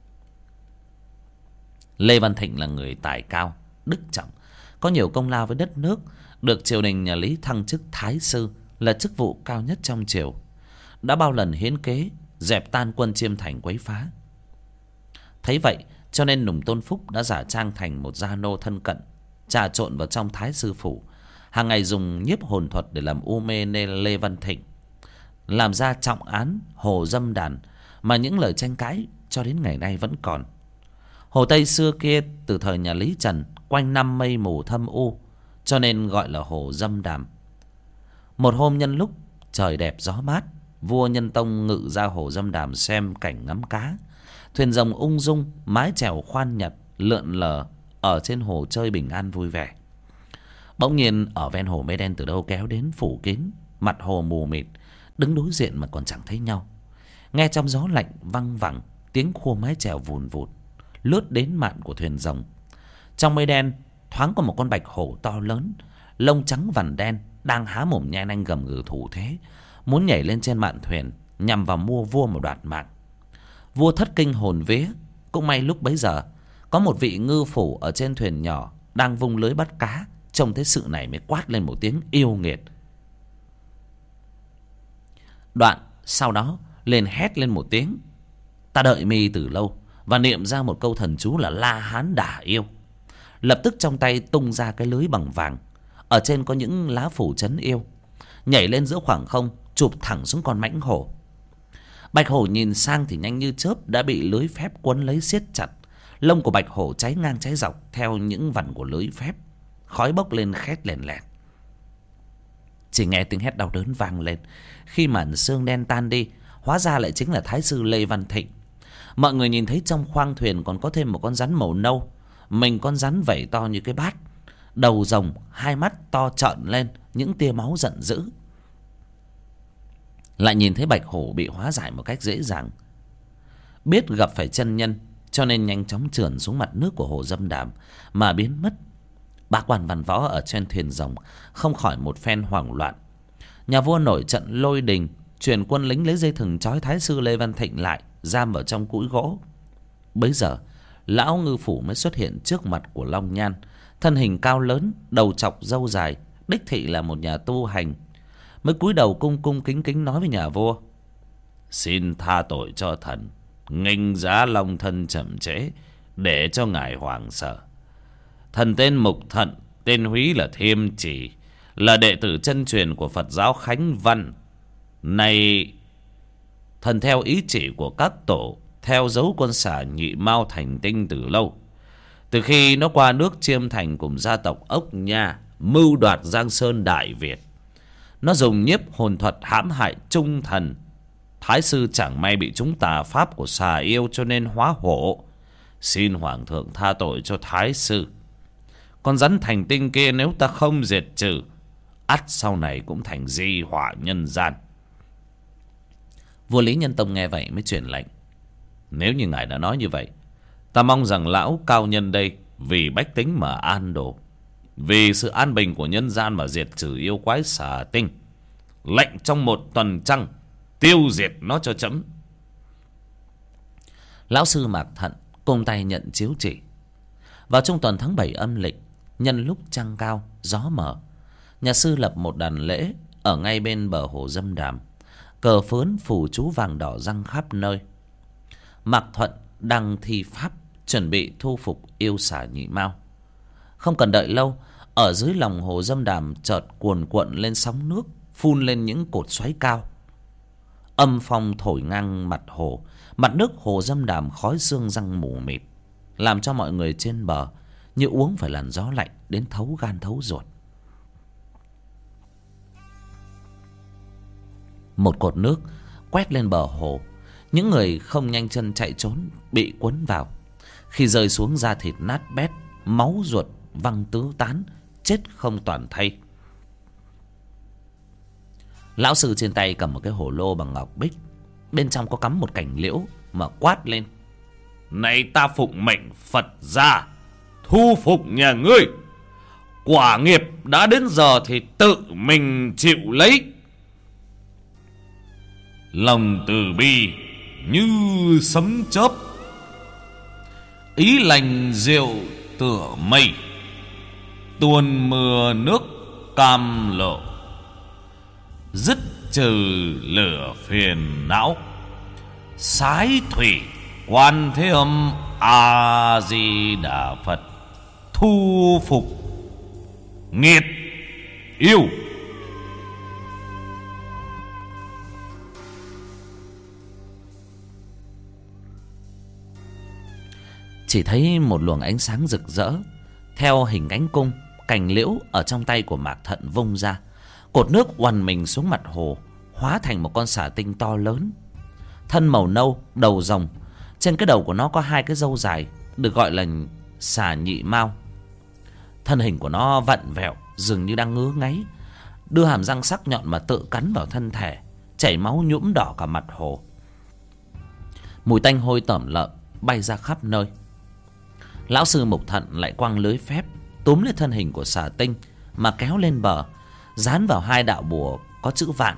Lê Văn Thịnh là người tài cao, đức trọng, có nhiều công lao với đất nước, được triều đình nhà Lý thăng chức Thái sư, là chức vụ cao nhất trong triều. Đã bao lần hiến kế dẹp tan quân Chiêm Thành quấy phá. Thấy vậy cho nên Nùng Tôn Phúc đã giả trang thành một gia nô thân cận, trà trộn vào trong Thái sư phủ, hàng ngày dùng nhiếp hồn thuật để làm u mê nên Lê Văn Thịnh, làm ra trọng án Hồ Dâm Đàn, mà những lời tranh cãi cho đến ngày nay vẫn còn. Hồ Tây xưa kia từ thời nhà Lý Trần quanh năm mây mù thâm u, cho nên gọi là Hồ Dâm Đàm. Một hôm nhân lúc trời đẹp gió mát, vua Nhân Tông ngự ra Hồ Dâm Đàm xem cảnh ngắm cá. Thuyền rồng ung dung, mái chèo khoan nhật, lượn lờ ở trên hồ chơi bình an vui vẻ. Bỗng nhiên ở ven hồ mây đen từ đâu kéo đến phủ kín, mặt hồ mù mịt, đứng đối diện mà còn chẳng thấy nhau. Nghe trong gió lạnh văng vẳng tiếng khua mái chèo vùn vụt lướt đến mạn của thuyền rồng. Trong mây đen thoáng có một con bạch hổ to lớn, lông trắng vằn đen, đang há mồm nhe nanh gầm gừ thủ thế, muốn nhảy lên trên mạn thuyền nhằm vào mua vua một đoạt mạng. Vua thất kinh hồn vía. Cũng may lúc bấy giờ có một vị ngư phủ ở trên thuyền nhỏ đang vung lưới bắt cá, trông thấy sự này mới quát lên một tiếng yêu nghiệt. Đoạn sau đó lên hét lên một tiếng: ta đợi mi từ lâu, và niệm ra một câu thần chú là La Hán đả yêu. Lập tức trong tay tung ra cái lưới bằng vàng, ở trên có những lá phủ trấn yêu, nhảy lên giữa khoảng không, chụp thẳng xuống con mãnh hổ. Bạch hổ nhìn sang thì nhanh như chớp đã bị lưới phép quấn lấy siết chặt. Lông của bạch hổ cháy ngang cháy dọc theo những vằn của lưới phép, khói bốc lên khét lèn lẹt. Chỉ nghe tiếng hét đau đớn vang lên. Khi màn sương đen tan đi, hóa ra lại chính là Thái sư Lê Văn Thịnh. Mọi người nhìn thấy trong khoang thuyền còn có thêm một con rắn màu nâu, mình con rắn vảy to như cái bát, đầu rồng, hai mắt to trợn lên những tia máu giận dữ. Lại nhìn thấy bạch hổ bị hóa giải một cách dễ dàng. Biết gặp phải chân nhân, cho nên nhanh chóng trườn xuống mặt nước của hồ Dâm Đàm mà biến mất. Ba quan văn võ ở trên thuyền rồng không khỏi một phen hoảng loạn. Nhà vua nổi trận lôi đình, truyền quân lính lấy dây thừng trói Thái sư Lê Văn Thịnh lại, giam vào trong cũi gỗ. Bấy giờ lão ngư phủ mới xuất hiện trước mặt của Long Nhan. Thân hình cao lớn, đầu trọc râu dài, đích thị là một nhà tu hành, mới cúi đầu cung cung kính kính nói với nhà vua: Xin tha tội cho thần, nghênh giá long thân chậm trễ, để cho ngài hoàng sợ. Thần tên Mục Thận, tên húy là Thiêm Chỉ, là đệ tử chân truyền của Phật giáo Khánh Văn. Này, thần theo ý chỉ của các tổ, theo dấu con xà Nhị Mao thành tinh từ lâu. Từ khi nó qua nước Chiêm Thành cùng gia tộc Ốc Nha mưu đoạt Giang Sơn Đại Việt, nó dùng nhiếp hồn thuật hãm hại trung thần. Thái sư chẳng may bị chúng tà pháp của xà yêu cho nên hóa hổ. Xin hoàng thượng tha tội cho thái sư. Con rắn thành tinh kia nếu ta không diệt trừ, ắt sau này cũng thành di họa nhân gian. Vua Lý Nhân Tông nghe vậy mới truyền lệnh: Nếu như ngài đã nói như vậy, ta mong rằng lão cao nhân đây vì bách tính mà an độ, vì sự an bình của nhân gian mà diệt trừ yêu quái xà tinh. Lệnh trong một tuần trăng tiêu diệt nó cho chấm. Lão sư Mạc Thận cùng tay nhận chiếu chỉ. Vào trung tuần tháng bảy âm lịch, nhân lúc trăng cao gió mở, nhà sư lập một đàn lễ ở ngay bên bờ hồ Dâm Đàm. Cờ phướn phù chú vàng đỏ răng khắp nơi. Mạc Thuận đang thi pháp chuẩn bị thu phục yêu xà Nhị Mao. Không cần đợi lâu, ở dưới lòng hồ Dâm Đàm chợt cuồn cuộn lên sóng nước, phun lên những cột xoáy cao. Âm phong thổi ngang mặt hồ, mặt nước hồ Dâm Đàm khói sương răng mù mịt, làm cho mọi người trên bờ như uống phải làn gió lạnh đến thấu gan thấu ruột. Một cột nước quét lên bờ hồ, những người không nhanh chân chạy trốn bị cuốn vào. Khi rơi xuống da thịt nát bét, máu ruột văng tứ tán, chết không toàn thây. Lão sư trên tay cầm một cái hồ lô bằng ngọc bích, bên trong có cắm một cành liễu mà quát lên: Này, ta phụng mệnh Phật gia thu phục nhà ngươi. Quả nghiệp đã đến giờ thì tự mình chịu lấy. Lòng từ bi như sấm chớp, ý lành diệu tựa mây, tuôn mưa nước cam lộ, dứt trừ lửa phiền não, sái thủy Quan Thế Âm A Di Đà Phật, thu phục nghiệt yêu. Chỉ thấy một luồng ánh sáng rực rỡ theo hình ánh cung, cành liễu ở trong tay của Mạc Thận vung ra. Cột nước oằn mình xuống mặt hồ, hóa thành một con xà tinh to lớn, thân màu nâu, đầu rồng. Trên cái đầu của nó có hai cái râu dài, được gọi là xà Nhị Mao. Thân hình của nó vặn vẹo, dường như đang ngứa ngáy, đưa hàm răng sắc nhọn mà tự cắn vào thân thể, chảy máu nhuỗm đỏ cả mặt hồ. Mùi tanh hôi tởm lợm bay ra khắp nơi. Lão sư Mục Thận lại quăng lưới phép túm lấy thân hình của xà tinh mà kéo lên bờ, dán vào hai đạo bùa có chữ vạn.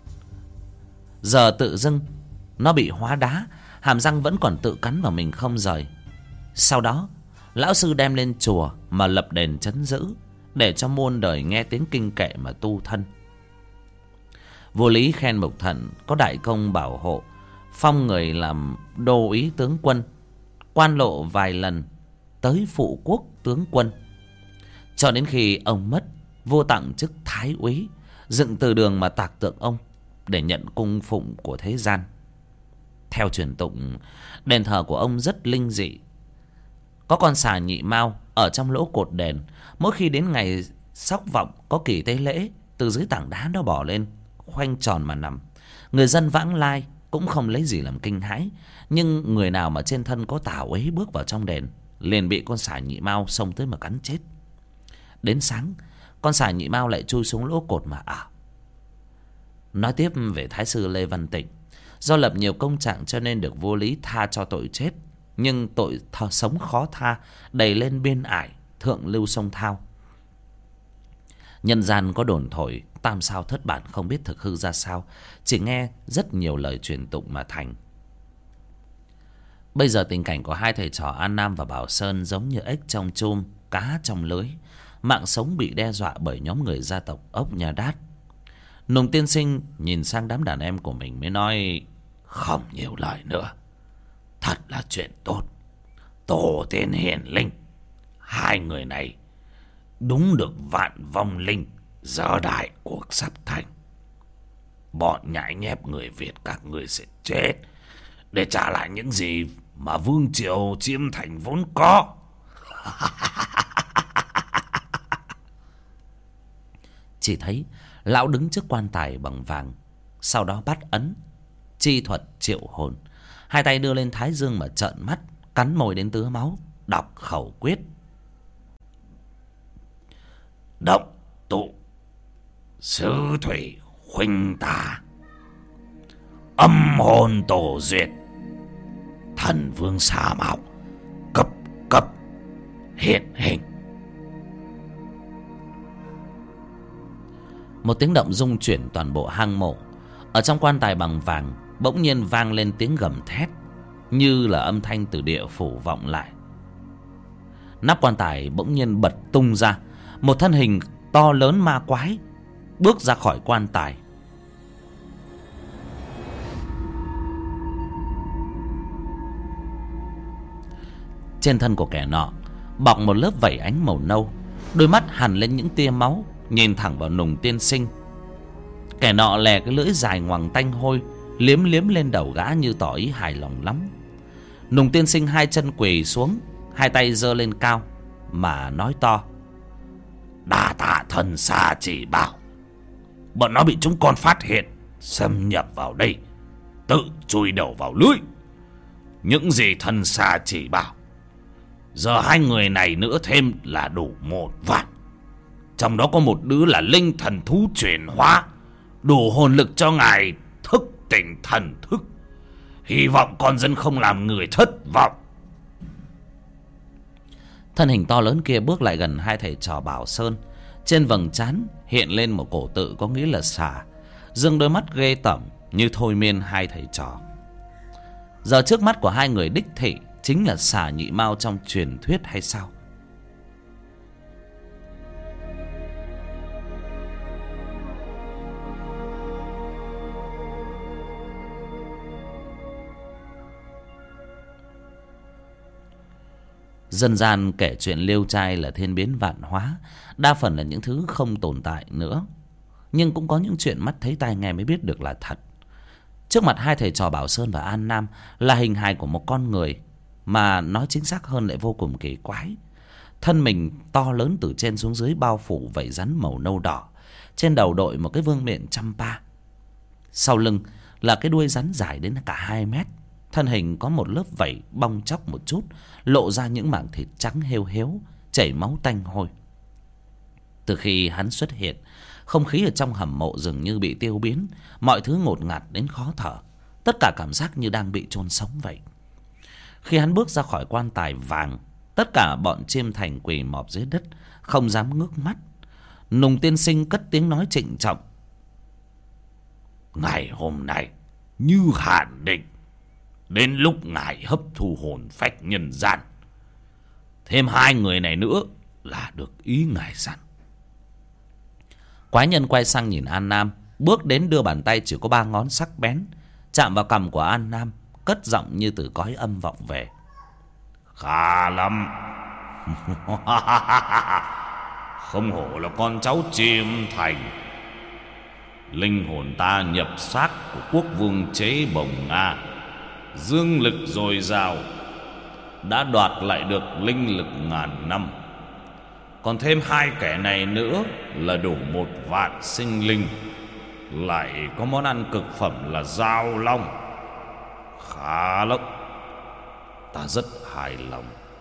Giờ tự dưng nó bị hóa đá, hàm răng vẫn còn tự cắn vào mình không rời. Sau đó lão sư đem lên chùa mà lập đền trấn giữ, để cho muôn đời nghe tiếng kinh kệ mà tu thân. Vua Lý khen Mục Thận có đại công bảo hộ, phong người làm đô úy tướng quân, quan lộ vài lần tới phụ quốc tướng quân. Cho đến khi ông mất, vua tặng chức thái úy, dựng từ đường mà tạc tượng ông để nhận cung phụng của thế gian. Theo truyền tụng, đền thờ của ông rất linh dị. Có con xà Nhị Mao ở trong lỗ cột đền. Mỗi khi đến ngày sóc vọng, có kỳ tế lễ, từ dưới tảng đá nó bỏ lên, khoanh tròn mà nằm. Người dân vãng lai cũng không lấy gì làm kinh hãi, nhưng người nào mà trên thân có tà uế bước vào trong đền liền bị con xà Nhị Mao xông tới mà cắn chết. Đến sáng, con xà Nhị Mao lại chui xuống lỗ cột mà ở. Nói tiếp về Thái sư Lê Văn Tịnh, do lập nhiều công trạng cho nên được vua Lý tha cho tội chết, nhưng tội thờ sống khó tha, đẩy lên biên ải thượng lưu sông Thao. Nhân gian có đồn thổi tam sao thất bản, không biết thực hư ra sao, chỉ nghe rất nhiều lời truyền tụng mà thành. Bây giờ tình cảnh của hai thầy trò An Nam và Bảo Sơn giống như ếch trong chum, cá trong lưới. mạng sống bị đe dọa bởi nhóm người gia tộc ốc Nha Đát. Nùng tiên sinh nhìn sang đám đàn em của mình mới nói: Không nhiều lời nữa, thật là chuyện tốt. Tổ tiên hiển linh, hai người này đúng được vạn vong linh, giờ đại cuộc sắp thành. Bọn nhãi nhép người Việt các người sẽ chết để trả lại những gì mà vương triều Chiêm Thành vốn có. Chỉ thấy lão đứng trước quan tài bằng vàng, sau đó bắt ấn chi thuật triệu hồn, hai tay đưa lên thái dương mà trợn mắt, cắn môi đến tứa máu, đọc khẩu quyết: Động tụ sư thủy khuynh tà, âm hồn tổ duyệt, thần vương sa mạo cấp cấp hiện hình. Một tiếng động rung chuyển toàn bộ hang mộ. Ở trong quan tài bằng vàng bỗng nhiên vang lên tiếng gầm thét, như là âm thanh từ địa phủ vọng lại. Nắp quan tài bỗng nhiên bật tung ra, một thân hình to lớn ma quái bước ra khỏi quan tài. Trên thân của kẻ nọ bọc một lớp vảy ánh màu nâu, đôi mắt hằn lên những tia máu, nhìn thẳng vào Nùng tiên sinh. Kẻ nọ lè cái lưỡi dài ngoằng tanh hôi, liếm liếm lên đầu gã như tỏ ý hài lòng lắm. Nùng tiên sinh hai chân quỳ xuống, hai tay giơ lên cao mà nói to: Đa tạ thần xa chỉ bảo, bọn nó bị chúng con phát hiện, xâm nhập vào đây, tự chui đầu vào lưới. Những gì thần xa chỉ bảo, giờ hai người này nữa thêm là đủ một vạn. Trong đó có một đứa là linh thần thú chuyển hóa, đủ hồn lực cho ngài thức tỉnh thần thức. Hy vọng con dân không làm người thất vọng. Thân hình to lớn kia bước lại gần hai thầy trò Bảo Sơn. Trên vầng trán hiện lên một cổ tự có nghĩa là xà, dương đôi mắt ghê tởm như thôi miên hai thầy trò. Giờ trước mắt của hai người đích thị chính là xà nhị mao trong truyền thuyết hay sao? Dân gian kể chuyện liêu trai là thiên biến vạn hóa, đa phần là những thứ không tồn tại nữa. Nhưng cũng có những chuyện mắt thấy tai nghe mới biết được là thật. Trước mặt hai thầy trò Bảo Sơn và An Nam là hình hài của một con người, mà nói chính xác hơn lại vô cùng kỳ quái. Thân mình to lớn từ trên xuống dưới bao phủ vảy rắn màu nâu đỏ, trên đầu đội một cái vương miện champa. Sau lưng là cái đuôi rắn dài đến cả hai mét. Thân hình có một lớp vảy bong chóc một chút, lộ ra những mảng thịt trắng hêu héo, chảy máu tanh hôi. Từ khi hắn xuất hiện, không khí ở trong hầm mộ dường như bị tiêu biến, mọi thứ ngột ngạt đến khó thở, tất cả cảm giác như đang bị chôn sống vậy. Khi hắn bước ra khỏi quan tài vàng, tất cả bọn Chiêm Thành quỳ mọp dưới đất, không dám ngước mắt. Nùng tiên sinh cất tiếng nói trịnh trọng: Ngày hôm nay như hạn định, đến lúc ngài hấp thu hồn phách nhân gian. Thêm hai người này nữa là được ý ngài dặn. Quái nhân quay sang nhìn An Nam, bước đến đưa bàn tay chỉ có ba ngón sắc bén chạm vào cằm của An Nam, cất giọng như từ cõi âm vọng về: Khá lắm. Không hổ là con cháu Chiêm Thành. Linh hồn ta nhập xác của quốc vương chế Bồng Nga, dương lực dồi dào, đã đoạt lại được linh lực ngàn năm. Còn thêm hai kẻ này nữa là đủ một vạn sinh linh, lại có món ăn cực phẩm là dao long. Khá lắm, ta rất hài lòng.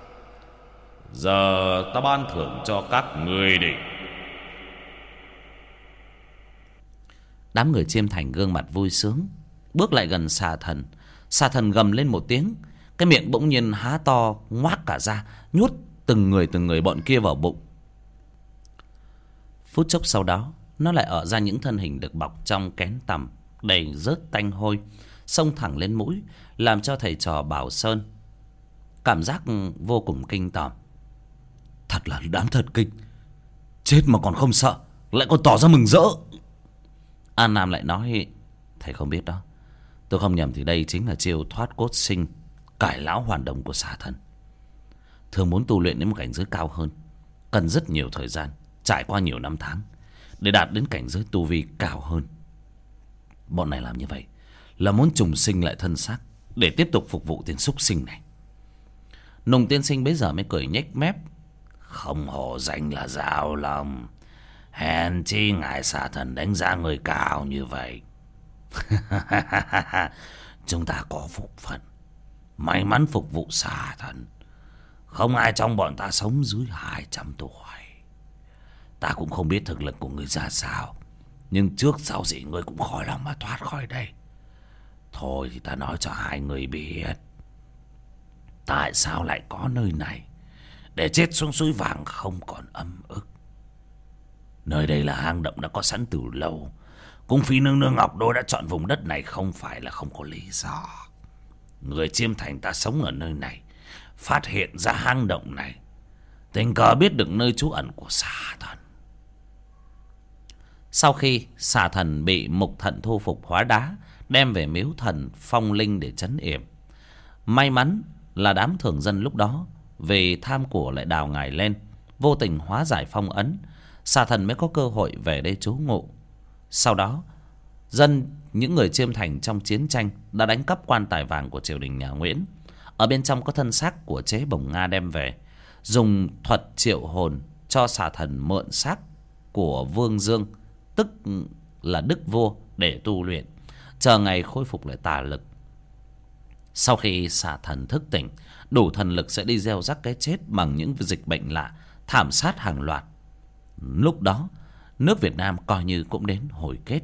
Giờ ta ban thưởng cho các người đi. Đám người Chiêm Thành gương mặt vui sướng, bước lại gần xà thần. Xà thần gầm lên một tiếng, cái miệng bỗng nhiên há to ngoác cả ra, nhốt từng người từng người bọn kia vào bụng. Phút chốc sau đó, nó lại ở ra những thân hình được bọc trong kén tằm đầy rớt tanh hôi, xông thẳng lên mũi, làm cho thầy trò Bảo Sơn cảm giác vô cùng kinh tởm. Thật là đáng thật kinh. Chết mà còn không sợ, lại còn tỏ ra mừng rỡ. An Nam lại nói: Thầy không biết đó, tôi không nhầm thì đây chính là chiêu thoát cốt sinh, cải lão hoàn đồng của xà thần. Thường muốn tu luyện đến một cảnh giới cao hơn, cần rất nhiều thời gian, trải qua nhiều năm tháng để đạt đến cảnh giới tu vi cao hơn. Bọn này làm như vậy là muốn trùng sinh lại thân xác để tiếp tục phục vụ tên súc sinh này. Nùng tiên sinh bấy giờ mới cười nhếch mép: Không hổ danh là Dao Long, hèn chi ngài xà thần đánh giá người cao như vậy. Chúng ta có phúc phận, may mắn phục vụ xà thần. Không ai trong bọn ta sống dưới hai trăm tuổi. Ta cũng không biết thực lực của người ra sao, nhưng trước sau gì người cũng khỏi lòng mà thoát khỏi đây. Thôi thì ta nói cho hai người biết, tại sao lại có nơi này để chết xuống suối vàng không còn âm ức. Nơi đây là hang động đã có sẵn từ lâu. Cung phi nương nương Ngọc Đô đã chọn vùng đất này không phải là không có lý do. Người Chiêm Thành ta sống ở nơi này, phát hiện ra hang động này, tình cờ biết được nơi trú ẩn của xà thần. Sau khi xà thần bị Mục Thận thu phục hóa đá, đem về miếu thần Phong Linh để trấn yểm, may mắn là đám thường dân lúc đó vì tham của lại đào ngài lên, vô tình hóa giải phong ấn, xà thần mới có cơ hội về đây trú ngụ. Sau đó dân những người Chiêm Thành trong chiến tranh đã đánh cắp quan tài vàng của triều đình nhà Nguyễn. Ở bên trong có thân xác của Chế Bồng Nga đem về, dùng thuật triệu hồn cho xà thần mượn xác của Vương Dương, tức là Đức Vua, để tu luyện, chờ ngày khôi phục lại tà lực. Sau khi xà thần thức tỉnh, đủ thần lực sẽ đi gieo rắc cái chết bằng những dịch bệnh lạ, thảm sát hàng loạt. Lúc đó nước Việt Nam coi như cũng đến hồi kết.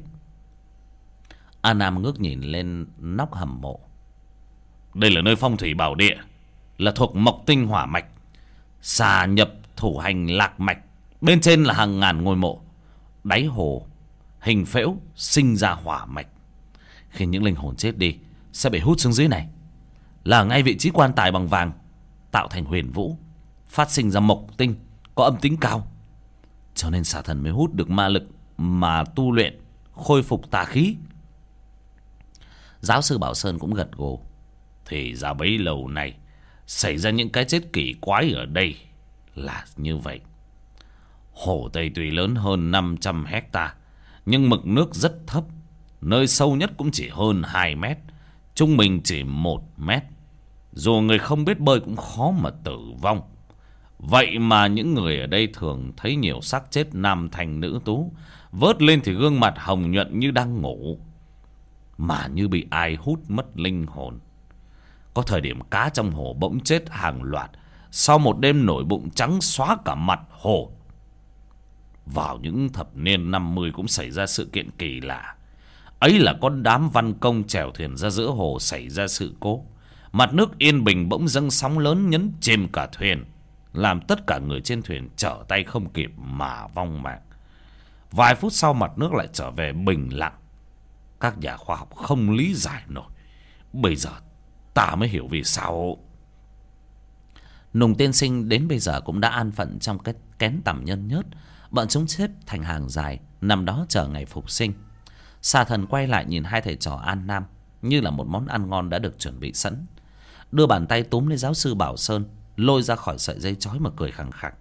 A Nam ngước nhìn lên nóc hầm mộ. Đây là nơi phong thủy bảo địa, là thuộc mộc tinh hỏa mạch. Xà nhập thủ hành lạc mạch, bên trên là hàng ngàn ngôi mộ. Đáy hồ hình phễu sinh ra hỏa mạch. Khi những linh hồn chết đi sẽ bị hút xuống dưới này, là ngay vị trí quan tài bằng vàng, tạo thành huyền vũ, phát sinh ra mộc tinh có âm tính cao. Cho nên xà thần mới hút được ma lực mà tu luyện, khôi phục tà khí. Giáo sư Bảo Sơn cũng gật gù. Thì ra bấy lâu nay xảy ra những cái chết kỳ quái ở đây là như vậy. Hồ Tây tuy lớn hơn năm trăm hecta, nhưng mực nước rất thấp, nơi sâu nhất cũng chỉ hơn hai mét, trung bình chỉ một mét. Dù người không biết bơi cũng khó mà tử vong. Vậy mà những người ở đây thường thấy nhiều xác chết nam thành nữ tú, vớt lên thì gương mặt hồng nhuận như đang ngủ, mà như bị ai hút mất linh hồn. Có thời điểm cá trong hồ bỗng chết hàng loạt, sau một đêm nổi bụng trắng xóa cả mặt hồ. Vào những thập niên năm mươi cũng xảy ra sự kiện kỳ lạ. Ấy là có đám văn công chèo thuyền ra giữa hồ xảy ra sự cố. Mặt nước yên bình bỗng dâng sóng lớn nhấn chìm cả thuyền, làm tất cả người trên thuyền trở tay không kịp mà vong mạng. Vài phút sau mặt nước lại trở về bình lặng. Các nhà khoa học không lý giải nổi. Bây giờ ta mới hiểu vì sao. Nùng tiên sinh đến bây giờ cũng đã an phận trong cái kén tằm nhân nhớt. Bọn chúng xếp thành hàng dài, nằm đó chờ ngày phục sinh. Xà thần quay lại nhìn hai thầy trò An Nam như là một món ăn ngon đã được chuẩn bị sẵn, đưa bàn tay túm lấy giáo sư Bảo Sơn, lôi ra khỏi sợi dây trói mà cười khẳng khặc.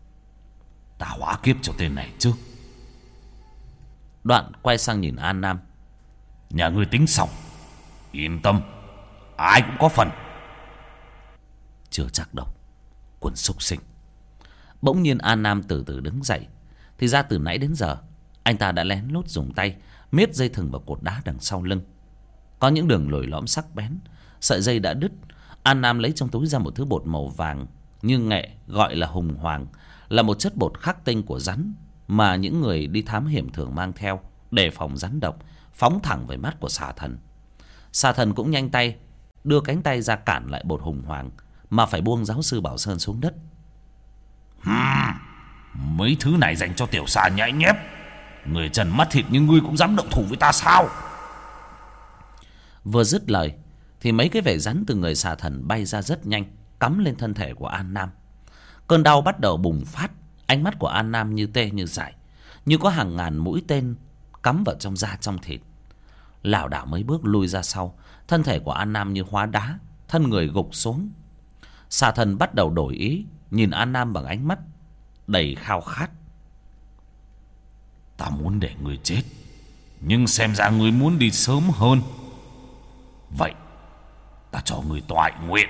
Ta hóa kiếp cho tên này chứ. Đoạn quay sang nhìn An Nam. Nhà ngươi tính xong, yên tâm, ai cũng có phần. Chưa chắc đâu, quần súc sinh. Bỗng nhiên An Nam từ từ đứng dậy. Thì ra từ nãy đến giờ anh ta đã lén lút dùng tay miết dây thừng vào cột đá đằng sau lưng. Có những đường lồi lõm sắc bén. Sợi dây đã đứt. An Nam lấy trong túi ra một thứ bột màu vàng như nghệ, gọi là hùng hoàng, là một chất bột khắc tinh của rắn mà những người đi thám hiểm thường mang theo để phòng rắn độc, phóng thẳng về mắt của xà thần. Xà thần cũng nhanh tay đưa cánh tay ra cản lại bột hùng hoàng, mà phải buông giáo sư Bảo Sơn xuống đất. Hmm, mấy thứ này dành cho tiểu xà nhãi nhép. Người trần mắt thịt như ngươi cũng dám động thủ với ta sao? Vừa dứt lời thì mấy cái vảy rắn từ người xà thần bay ra rất nhanh, cắm lên thân thể của An Nam. Cơn đau bắt đầu bùng phát. Ánh mắt của An Nam như tê như dại, như có hàng ngàn mũi tên cắm vào trong da trong thịt. Lảo đảo mấy bước lui ra sau, thân thể của An Nam như hóa đá, thân người gục xuống. Xà thần bắt đầu đổi ý, nhìn An Nam bằng ánh mắt đầy khao khát. Ta muốn để ngươi chết, nhưng xem ra ngươi muốn đi sớm hơn. Vậy ta cho ngươi toại nguyện.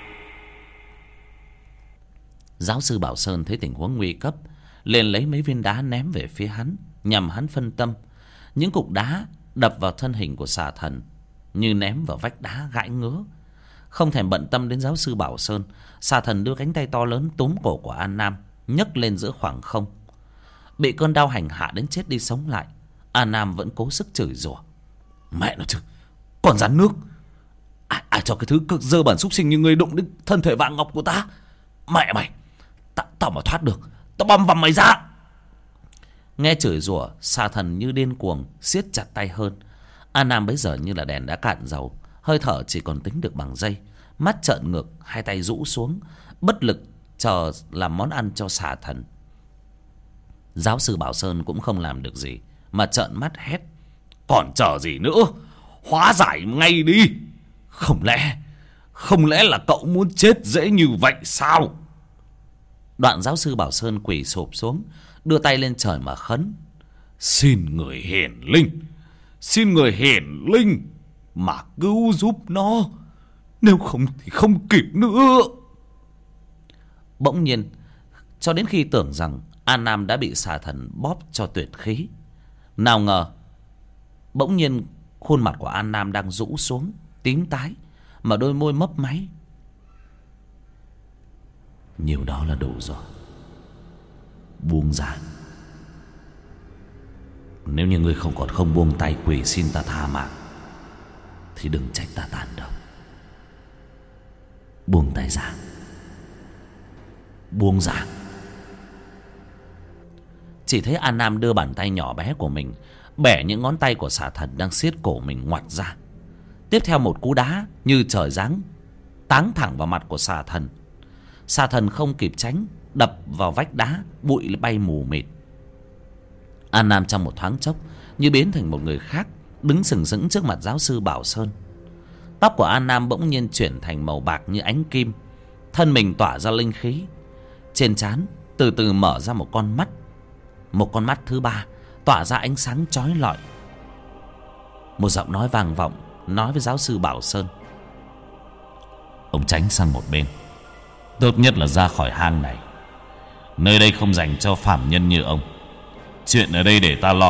Giáo sư Bảo Sơn thấy tình huống nguy cấp, liền lấy mấy viên đá ném về phía hắn, nhằm hắn phân tâm. Những cục đá đập vào thân hình của xà thần như ném vào vách đá gãi ngứa. Không thèm bận tâm đến giáo sư Bảo Sơn, xà thần đưa cánh tay to lớn túm cổ của An Nam, nhấc lên giữa khoảng không. Bị cơn đau hành hạ đến chết đi sống lại, An Nam vẫn cố sức chửi rủa. Mẹ nó chứ, còn rắn nước. Ai, ai cho cái thứ cực dơ bẩn súc sinh như ngươi đụng đến thân thể vàng ngọc của ta? Mẹ mày, ta, tao mà thoát được, tao băm vằm mày ra. Nghe chửi rủa, xà thần như điên cuồng siết chặt tay hơn. An Nam bấy giờ như là đèn đã cạn dầu, hơi thở chỉ còn tính được bằng giây, mắt trợn ngược, hai tay rũ xuống, bất lực chờ làm món ăn cho xà thần. Giáo sư Bảo Sơn cũng không làm được gì, mà trợn mắt hét. Còn chờ gì nữa, hóa giải ngay đi. Không lẽ Không lẽ là cậu muốn chết dễ như vậy sao? Đoạn giáo sư Bảo Sơn quỳ sụp xuống, đưa tay lên trời mà khấn. Xin người hiển linh, xin người hiển linh mà cứu giúp nó, nếu không thì không kịp nữa. Bỗng nhiên, cho đến khi tưởng rằng An Nam đã bị xà thần bóp cho tuyệt khí, nào ngờ bỗng nhiên khuôn mặt của An Nam đang rũ xuống, tím tái, mà đôi môi mấp máy. Nhiều đó là đủ rồi, buông ra. Nếu như ngươi không còn không buông tay quỳ xin ta tha mạng, thì đừng trách ta tàn độc. Buông tay ra, buông ra. Chỉ thấy An Nam đưa bàn tay nhỏ bé của mình bẻ những ngón tay của xà thần đang siết cổ mình ngoặt ra. Tiếp theo một cú đá như trời giáng táng thẳng vào mặt của xà thần. Xà thần không kịp tránh, đập vào vách đá, bụi bay mù mịt. An Nam trong một thoáng chốc như biến thành một người khác, đứng sừng sững trước mặt giáo sư Bảo Sơn. Tóc của An Nam bỗng nhiên chuyển thành màu bạc như ánh kim, thân mình tỏa ra linh khí. Trên trán từ từ mở ra một con mắt, một con mắt thứ ba tỏa ra ánh sáng chói lọi. Một giọng nói vang vọng nói với giáo sư Bảo Sơn. Ông tránh sang một bên, tốt nhất là ra khỏi hang này. Nơi đây không dành cho phàm nhân như ông. Chuyện ở đây để ta lo.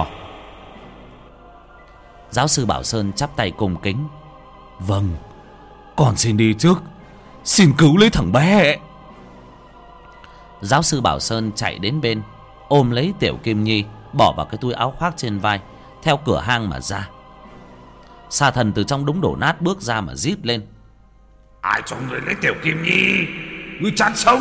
Giáo sư Bảo Sơn chắp tay cung kính. Vâng, con xin đi trước, xin cứu lấy thằng bé. Giáo sư Bảo Sơn chạy đến bên, ôm lấy Tiểu Kim Nhi, bỏ vào cái túi áo khoác trên vai, theo cửa hang mà ra. Xà thần từ trong đống đổ nát bước ra mà rít lên. Ai cho người lấy Tiểu Kim Nhi? Ngươi chán sống.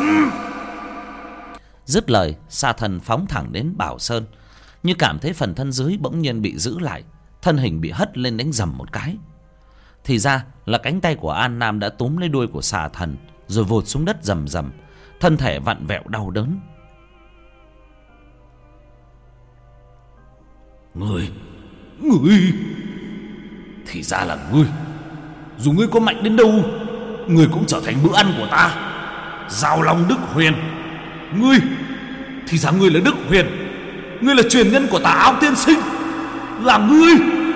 Dứt lời, xà thần phóng thẳng đến Bảo Sơn, như cảm thấy phần thân dưới bỗng nhiên bị giữ lại, thân hình bị hất lên đánh dầm một cái. Thì ra là cánh tay của An Nam đã túm lấy đuôi của xà thần, rồi vụt xuống đất rầm rầm, thân thể vặn vẹo đau đớn. Ngươi, ngươi, thì ra là ngươi. Dù ngươi có mạnh đến đâu, ngươi cũng trở thành bữa ăn của ta. Giao Long Đức Huyền, ngươi, thì ra ngươi là Đức Huyền, ngươi là truyền nhân của Tà Áo tiên sinh, là ngươi.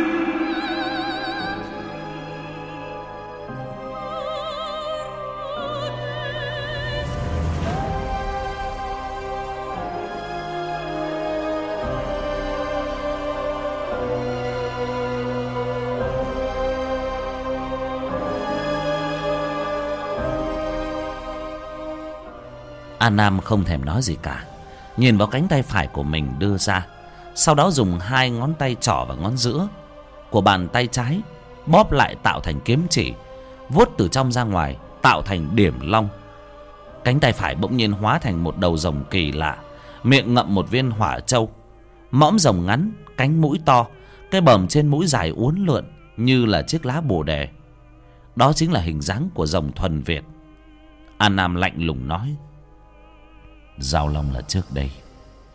An Nam không thèm nói gì cả, nhìn vào cánh tay phải của mình đưa ra, sau đó dùng hai ngón tay trỏ và ngón giữa của bàn tay trái bóp lại tạo thành kiếm chỉ, vuốt từ trong ra ngoài tạo thành điểm long. Cánh tay phải bỗng nhiên hóa thành một đầu rồng kỳ lạ, miệng ngậm một viên hỏa châu. Mõm rồng ngắn, cánh mũi to, cái bờm trên mũi dài uốn lượn như là chiếc lá bồ đề. Đó chính là hình dáng của rồng thuần Việt. An Nam lạnh lùng nói. Giao Long là trước đây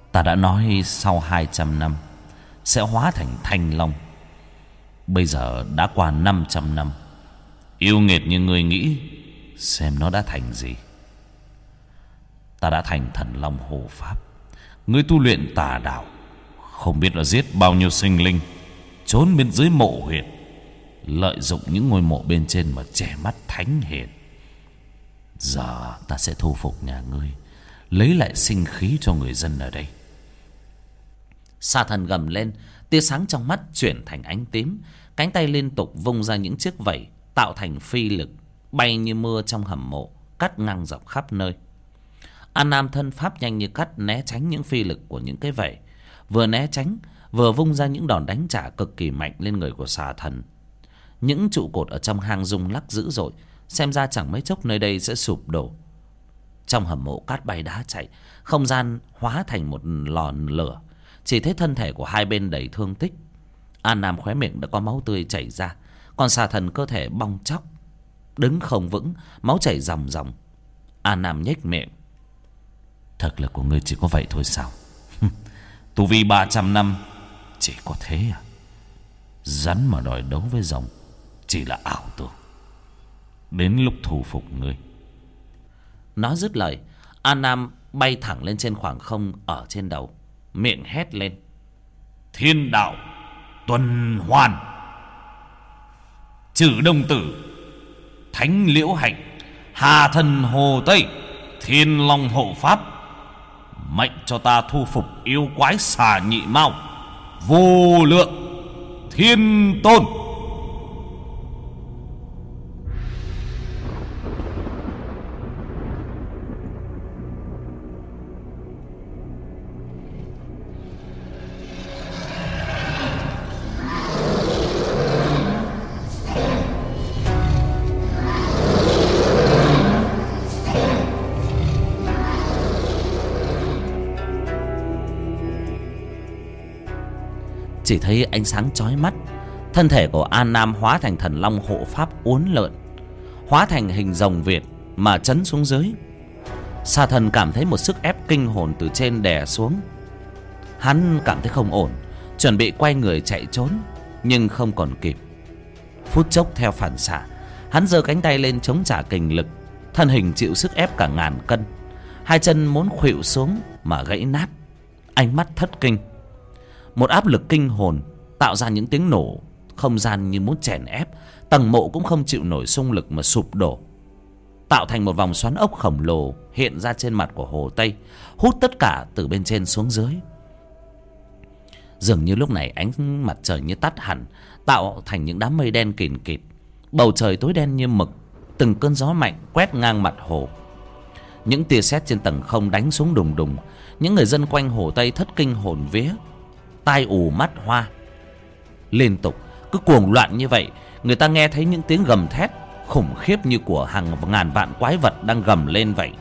Ta đã nói sau hai trăm năm sẽ hóa thành thanh long. Bây giờ đã qua năm trăm năm. Yêu nghiệt như ngươi nghĩ xem nó đã thành gì. Ta đã thành thần long hộ pháp. Ngươi tu luyện tà đạo, không biết là giết bao nhiêu sinh linh, trốn bên dưới mộ huyệt, lợi dụng những ngôi mộ bên trên mà che mắt thánh hiền. Giờ ta sẽ thu phục nhà ngươi, lấy lại sinh khí cho người dân ở đây. Sa thần gầm lên, tia sáng trong mắt chuyển thành ánh tím, cánh tay liên tục vung ra những chiếc vẩy tạo thành phi lực, bay như mưa trong hầm mộ, cắt ngang dọc khắp nơi. An Nam thân pháp nhanh như cắt, né tránh những phi lực của những cái vẩy, vừa né tránh vừa vung ra những đòn đánh trả cực kỳ mạnh lên người của xà thần. Những trụ cột ở trong hang rung lắc dữ dội, xem ra chẳng mấy chốc nơi đây sẽ sụp đổ. Trong hầm mộ cát bay đá chạy, không gian hóa thành một lò lửa, chỉ thấy thân thể của hai bên đầy thương tích. An Nam khóe miệng đã có máu tươi chảy ra, còn xà thần cơ thể bong tróc, đứng không vững, máu chảy ròng ròng. An Nam nhếch miệng: thực lực của ngươi chỉ có vậy thôi sao? Tu vi ba trăm năm chỉ có thế à? Rắn mà đòi đấu với rồng chỉ là ảo tưởng. Đến lúc thu phục ngươi. Nói dứt lời, An Nam bay thẳng lên trên khoảng không ở trên đầu, miệng hét lên: thiên đạo tuần hoàn. Trừ Đông Tử, Thánh Liễu Hạnh, Hà Thần Hồ Tây, Thiên Long Hộ Pháp, mệnh cho ta thu phục yêu quái xà nhị mao, vô lượng thiên tôn. Chỉ thấy ánh sáng chói mắt, thân thể của An Nam hóa thành thần long hộ pháp uốn lượn, hóa thành hình rồng Việt mà chấn xuống dưới. Xà thần cảm thấy một sức ép kinh hồn từ trên đè xuống. Hắn cảm thấy không ổn, chuẩn bị quay người chạy trốn, nhưng không còn kịp. Phút chốc theo phản xạ, hắn giơ cánh tay lên chống trả kình lực, thân hình chịu sức ép cả ngàn cân, hai chân muốn khuỵu xuống mà gãy nát, ánh mắt thất kinh. Một áp lực kinh hồn tạo ra những tiếng nổ, không gian như muốn chèn ép, tầng mộ cũng không chịu nổi xung lực mà sụp đổ, tạo thành một vòng xoắn ốc khổng lồ hiện ra trên mặt của Hồ Tây, hút tất cả từ bên trên xuống dưới. Dường như lúc này ánh mặt trời như tắt hẳn, tạo thành những đám mây đen kìn kịt, bầu trời tối đen như mực, từng cơn gió mạnh quét ngang mặt hồ. Những tia sét trên tầng không đánh xuống đùng đùng. Những người dân quanh Hồ Tây thất kinh hồn vía, tai ù mắt hoa. Liên tục cứ cuồng loạn như vậy, người ta nghe thấy những tiếng gầm thét khủng khiếp như của hàng ngàn vạn quái vật đang gầm lên vậy.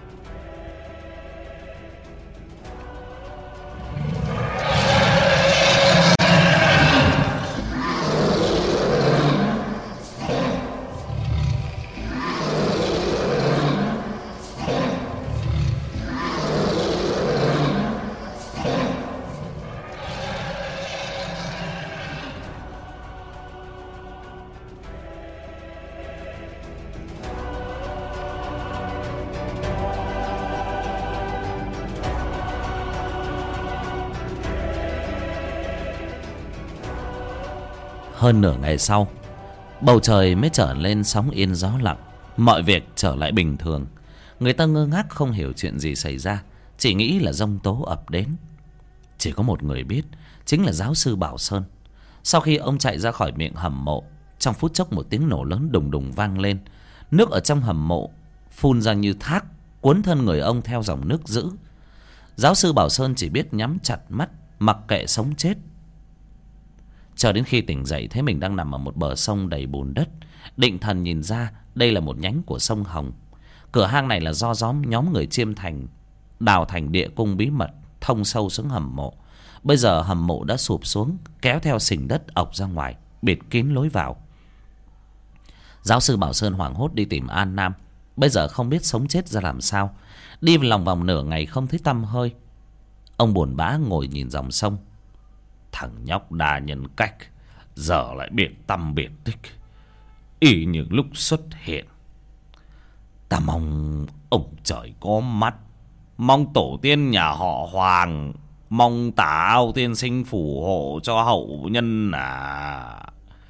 Hơn nửa ngày sau, bầu trời mới trở lên sóng yên gió lặng, mọi việc trở lại bình thường. Người ta ngơ ngác không hiểu chuyện gì xảy ra, chỉ nghĩ là giông tố ập đến. Chỉ có một người biết, chính là giáo sư Bảo Sơn. Sau khi ông chạy ra khỏi miệng hầm mộ, trong phút chốc một tiếng nổ lớn đùng đùng vang lên. Nước ở trong hầm mộ phun ra như thác, cuốn thân người ông theo dòng nước dữ. Giáo sư Bảo Sơn chỉ biết nhắm chặt mắt, mặc kệ sống chết. Chờ đến khi tỉnh dậy thấy mình đang nằm ở một bờ sông đầy bùn đất, định thần nhìn ra đây là một nhánh của sông Hồng. Cửa hang này là do nhóm nhóm người Chiêm Thành đào thành địa cung bí mật thông sâu xuống hầm mộ. Bây giờ hầm mộ đã sụp xuống, kéo theo sình đất ọc ra ngoài, bịt kín lối vào. Giáo sư Bảo Sơn hoảng hốt đi tìm An Nam, bây giờ không biết sống chết ra làm sao. Đi lòng vòng nửa ngày không thấy tăm hơi. Ông buồn bã ngồi nhìn dòng sông. Thằng nhóc đa nhân cách giờ lại biệt tâm biệt tích, y như lúc xuất hiện. Ta mong ông trời có mắt, mong tổ tiên nhà họ Hoàng, mong Tả Ao tiên sinh phù hộ cho hậu nhân à.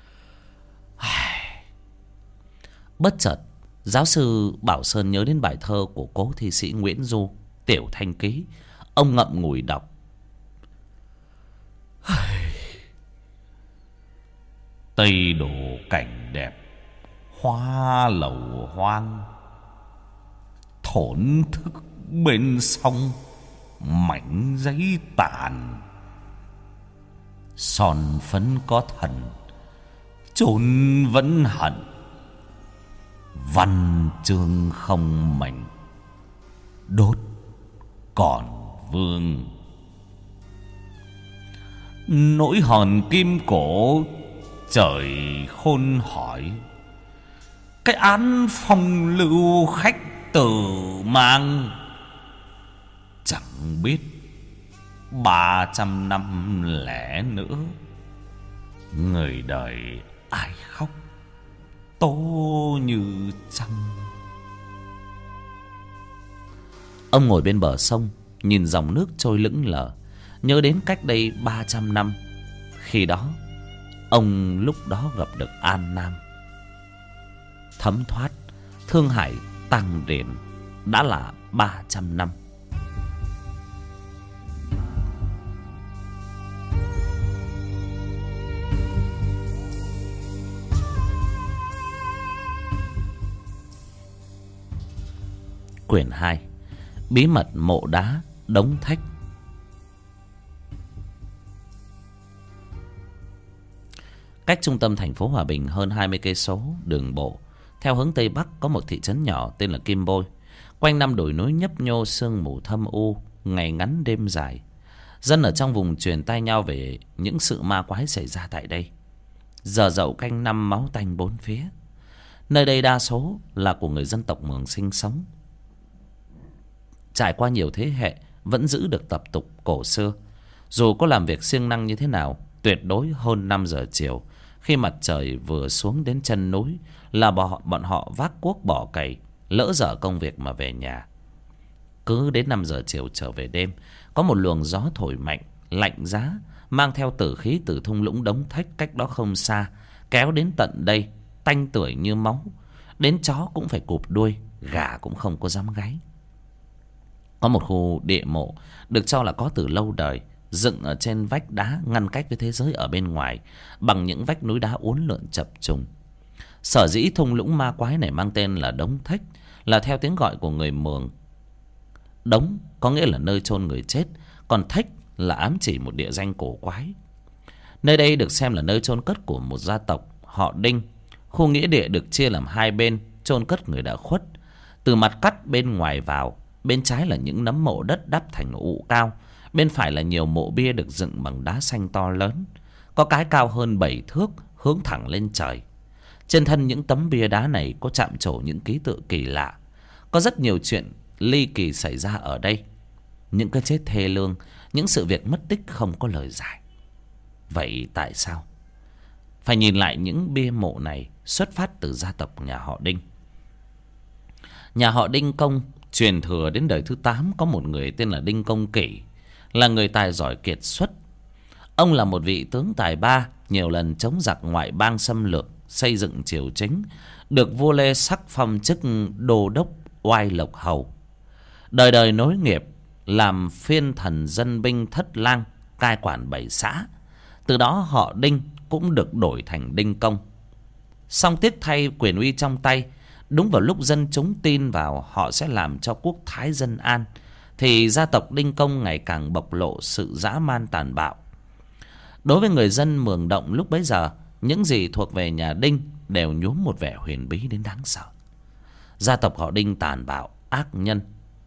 Bất chợt giáo sư Bảo Sơn nhớ đến bài thơ của cố thi sĩ Nguyễn Du, Tiểu Thanh Ký. Ông ngậm ngùi đọc. Tây đổ cảnh đẹp, hoa lầu hoang, thổn thức bên sông, mảnh giấy tàn. Son phấn có thần, chốn vẫn hận, văn chương không mảnh, đốt còn vương. Nỗi hòn kim cổ trời khôn hỏi, cái án phong lưu khách tử mang. Chẳng biết ba trăm năm lẻ nữa, người đời ai khóc tố như trăng. Ông ngồi bên bờ sông, nhìn dòng nước trôi lững lờ, nhớ đến cách đây ba trăm năm. Khi đó ông lúc đó gặp được An Nam. Thấm thoát, Thương Hải Tăng Điển, đã là ba trăm năm. Quyển hai. Bí mật mộ đá Đống Thách. Cách trung tâm thành phố Hòa Bình hơn hai mươi cây số đường bộ, theo hướng tây bắc có một thị trấn nhỏ tên là Kim Bôi. Quanh năm đồi núi nhấp nhô sương mù thâm u, ngày ngắn đêm dài. Dân ở trong vùng truyền tai nhau về những sự ma quái xảy ra tại đây. Giờ dậu canh năm máu tanh bốn phía. Nơi đây đa số là của người dân tộc Mường sinh sống. Trải qua nhiều thế hệ vẫn giữ được tập tục cổ xưa. Dù có làm việc siêng năng như thế nào, tuyệt đối hơn năm giờ chiều, khi mặt trời vừa xuống đến chân núi, là bọn họ vác cuốc bỏ cày, lỡ dở công việc mà về nhà. Cứ đến năm giờ chiều trở về đêm, có một luồng gió thổi mạnh, lạnh giá, mang theo tử khí từ thung lũng Đống Thách cách đó không xa, kéo đến tận đây, tanh tưởi như máu. Đến chó cũng phải cụp đuôi, gà cũng không có dám gáy. Có một khu địa mộ được cho là có từ lâu đời, dựng ở trên vách đá ngăn cách với thế giới ở bên ngoài bằng những vách núi đá uốn lượn chập trùng. Sở dĩ thung lũng ma quái này mang tên là Đống Thách là theo tiếng gọi của người Mường. Đống có nghĩa là nơi chôn người chết, còn Thách là ám chỉ một địa danh cổ quái. Nơi đây được xem là nơi chôn cất của một gia tộc họ Đinh. Khu nghĩa địa được chia làm hai bên chôn cất người đã khuất. Từ mặt cắt bên ngoài vào, bên trái là những nấm mộ đất đắp thành ụ cao, bên phải là nhiều mộ bia được dựng bằng đá xanh to lớn, có cái cao hơn bảy thước, hướng thẳng lên trời. Trên thân những tấm bia đá này có chạm trổ những ký tự kỳ lạ. Có rất nhiều chuyện ly kỳ xảy ra ở đây, những cái chết thê lương, những sự việc mất tích không có lời giải. Vậy tại sao? Phải nhìn lại những bia mộ này xuất phát từ gia tộc nhà họ Đinh. Nhà họ Đinh Công truyền thừa đến đời thứ tám có một người tên là Đinh Công Kỷ, là người tài giỏi kiệt xuất. Ông là một vị tướng tài ba, nhiều lần chống giặc ngoại bang xâm lược, xây dựng triều chính, được vua Lê sắc phong chức đô đốc oai lộc hầu. Đời đời nối nghiệp làm phiên thần dân binh thất lang, cai quản bảy xã. Từ đó họ Đinh cũng được đổi thành Đinh Công. Song tiếc thay quyền uy trong tay, đúng vào lúc dân chúng tin vào họ sẽ làm cho quốc thái dân an, thì gia tộc Đinh Công ngày càng bộc lộ sự dã man tàn bạo. Đối với người dân Mường Động lúc bấy giờ, những gì thuộc về nhà Đinh đều nhuốm một vẻ huyền bí đến đáng sợ. Gia tộc họ Đinh tàn bạo, ác nhân.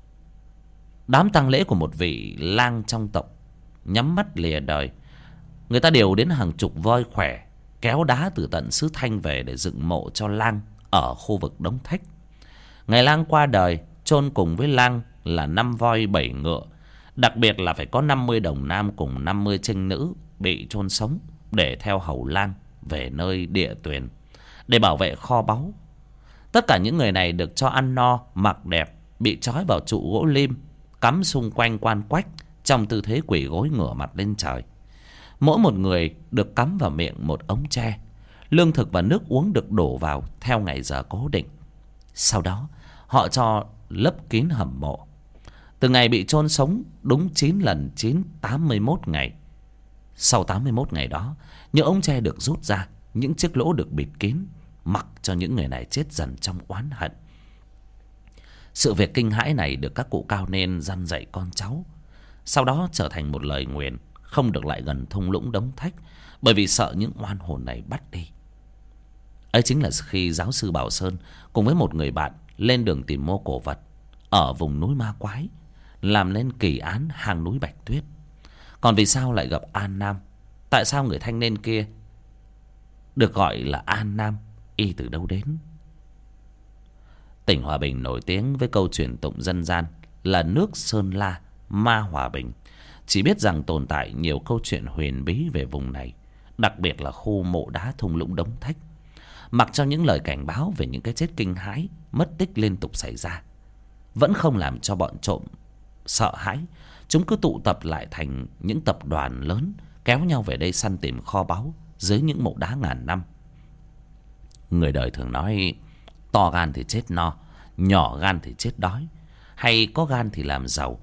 Đám tang lễ của một vị lang trong tộc nhắm mắt lìa đời, người ta điều đến hàng chục voi khỏe kéo đá từ tận xứ Thanh về để dựng mộ cho lang ở khu vực Đống Thách. Ngày lang qua đời, chôn cùng với lang là năm voi bảy ngựa, Đặc biệt là phải có năm mươi đồng nam cùng năm mươi trinh nữ bị chôn sống để theo hầu lang về nơi địa tuyển để bảo vệ kho báu. Tất cả những người này được cho ăn no, mặc đẹp, bị trói vào trụ gỗ lim, cắm xung quanh quan quách trong tư thế quỳ gối ngửa mặt lên trời. Mỗi một người được cắm vào miệng một ống tre. Lương thực và nước uống được đổ vào theo ngày giờ cố định. Sau đó họ cho lấp kín hầm mộ. Từ ngày bị chôn sống đúng chín lần chín, tám mươi mốt ngày. Sau tám mươi mốt ngày đó, những ống tre được rút ra, những chiếc lỗ được bịt kín, mặc cho những người này chết dần trong oán hận. Sự việc kinh hãi này được các cụ cao niên dăn dạy con cháu, sau đó trở thành một lời nguyền không được lại gần thung lũng Đống Thách, bởi vì sợ những oan hồn này bắt đi. Ấy chính là khi giáo sư Bảo Sơn cùng với một người bạn lên đường tìm mua cổ vật ở vùng núi Ma Quái, làm nên kỳ án hang núi Bạch Tuyết. Còn vì sao lại gặp An Nam? Tại sao người thanh niên kia được gọi là An Nam? Y từ đâu đến? Tỉnh Hòa Bình nổi tiếng với câu truyền tụng dân gian là nước Sơn La ma Hòa Bình. Chỉ biết rằng tồn tại nhiều câu chuyện huyền bí về vùng này, đặc biệt là khu mộ đá thung lũng Đống Thách. Mặc cho những lời cảnh báo về những cái chết kinh hãi, mất tích liên tục xảy ra, vẫn không làm cho bọn trộm sợ hãi. Chúng cứ tụ tập lại thành những tập đoàn lớn, kéo nhau về đây săn tìm kho báu dưới những mộ đá ngàn năm. Người đời thường nói to gan thì chết no, nhỏ gan thì chết đói, hay có gan thì làm giàu.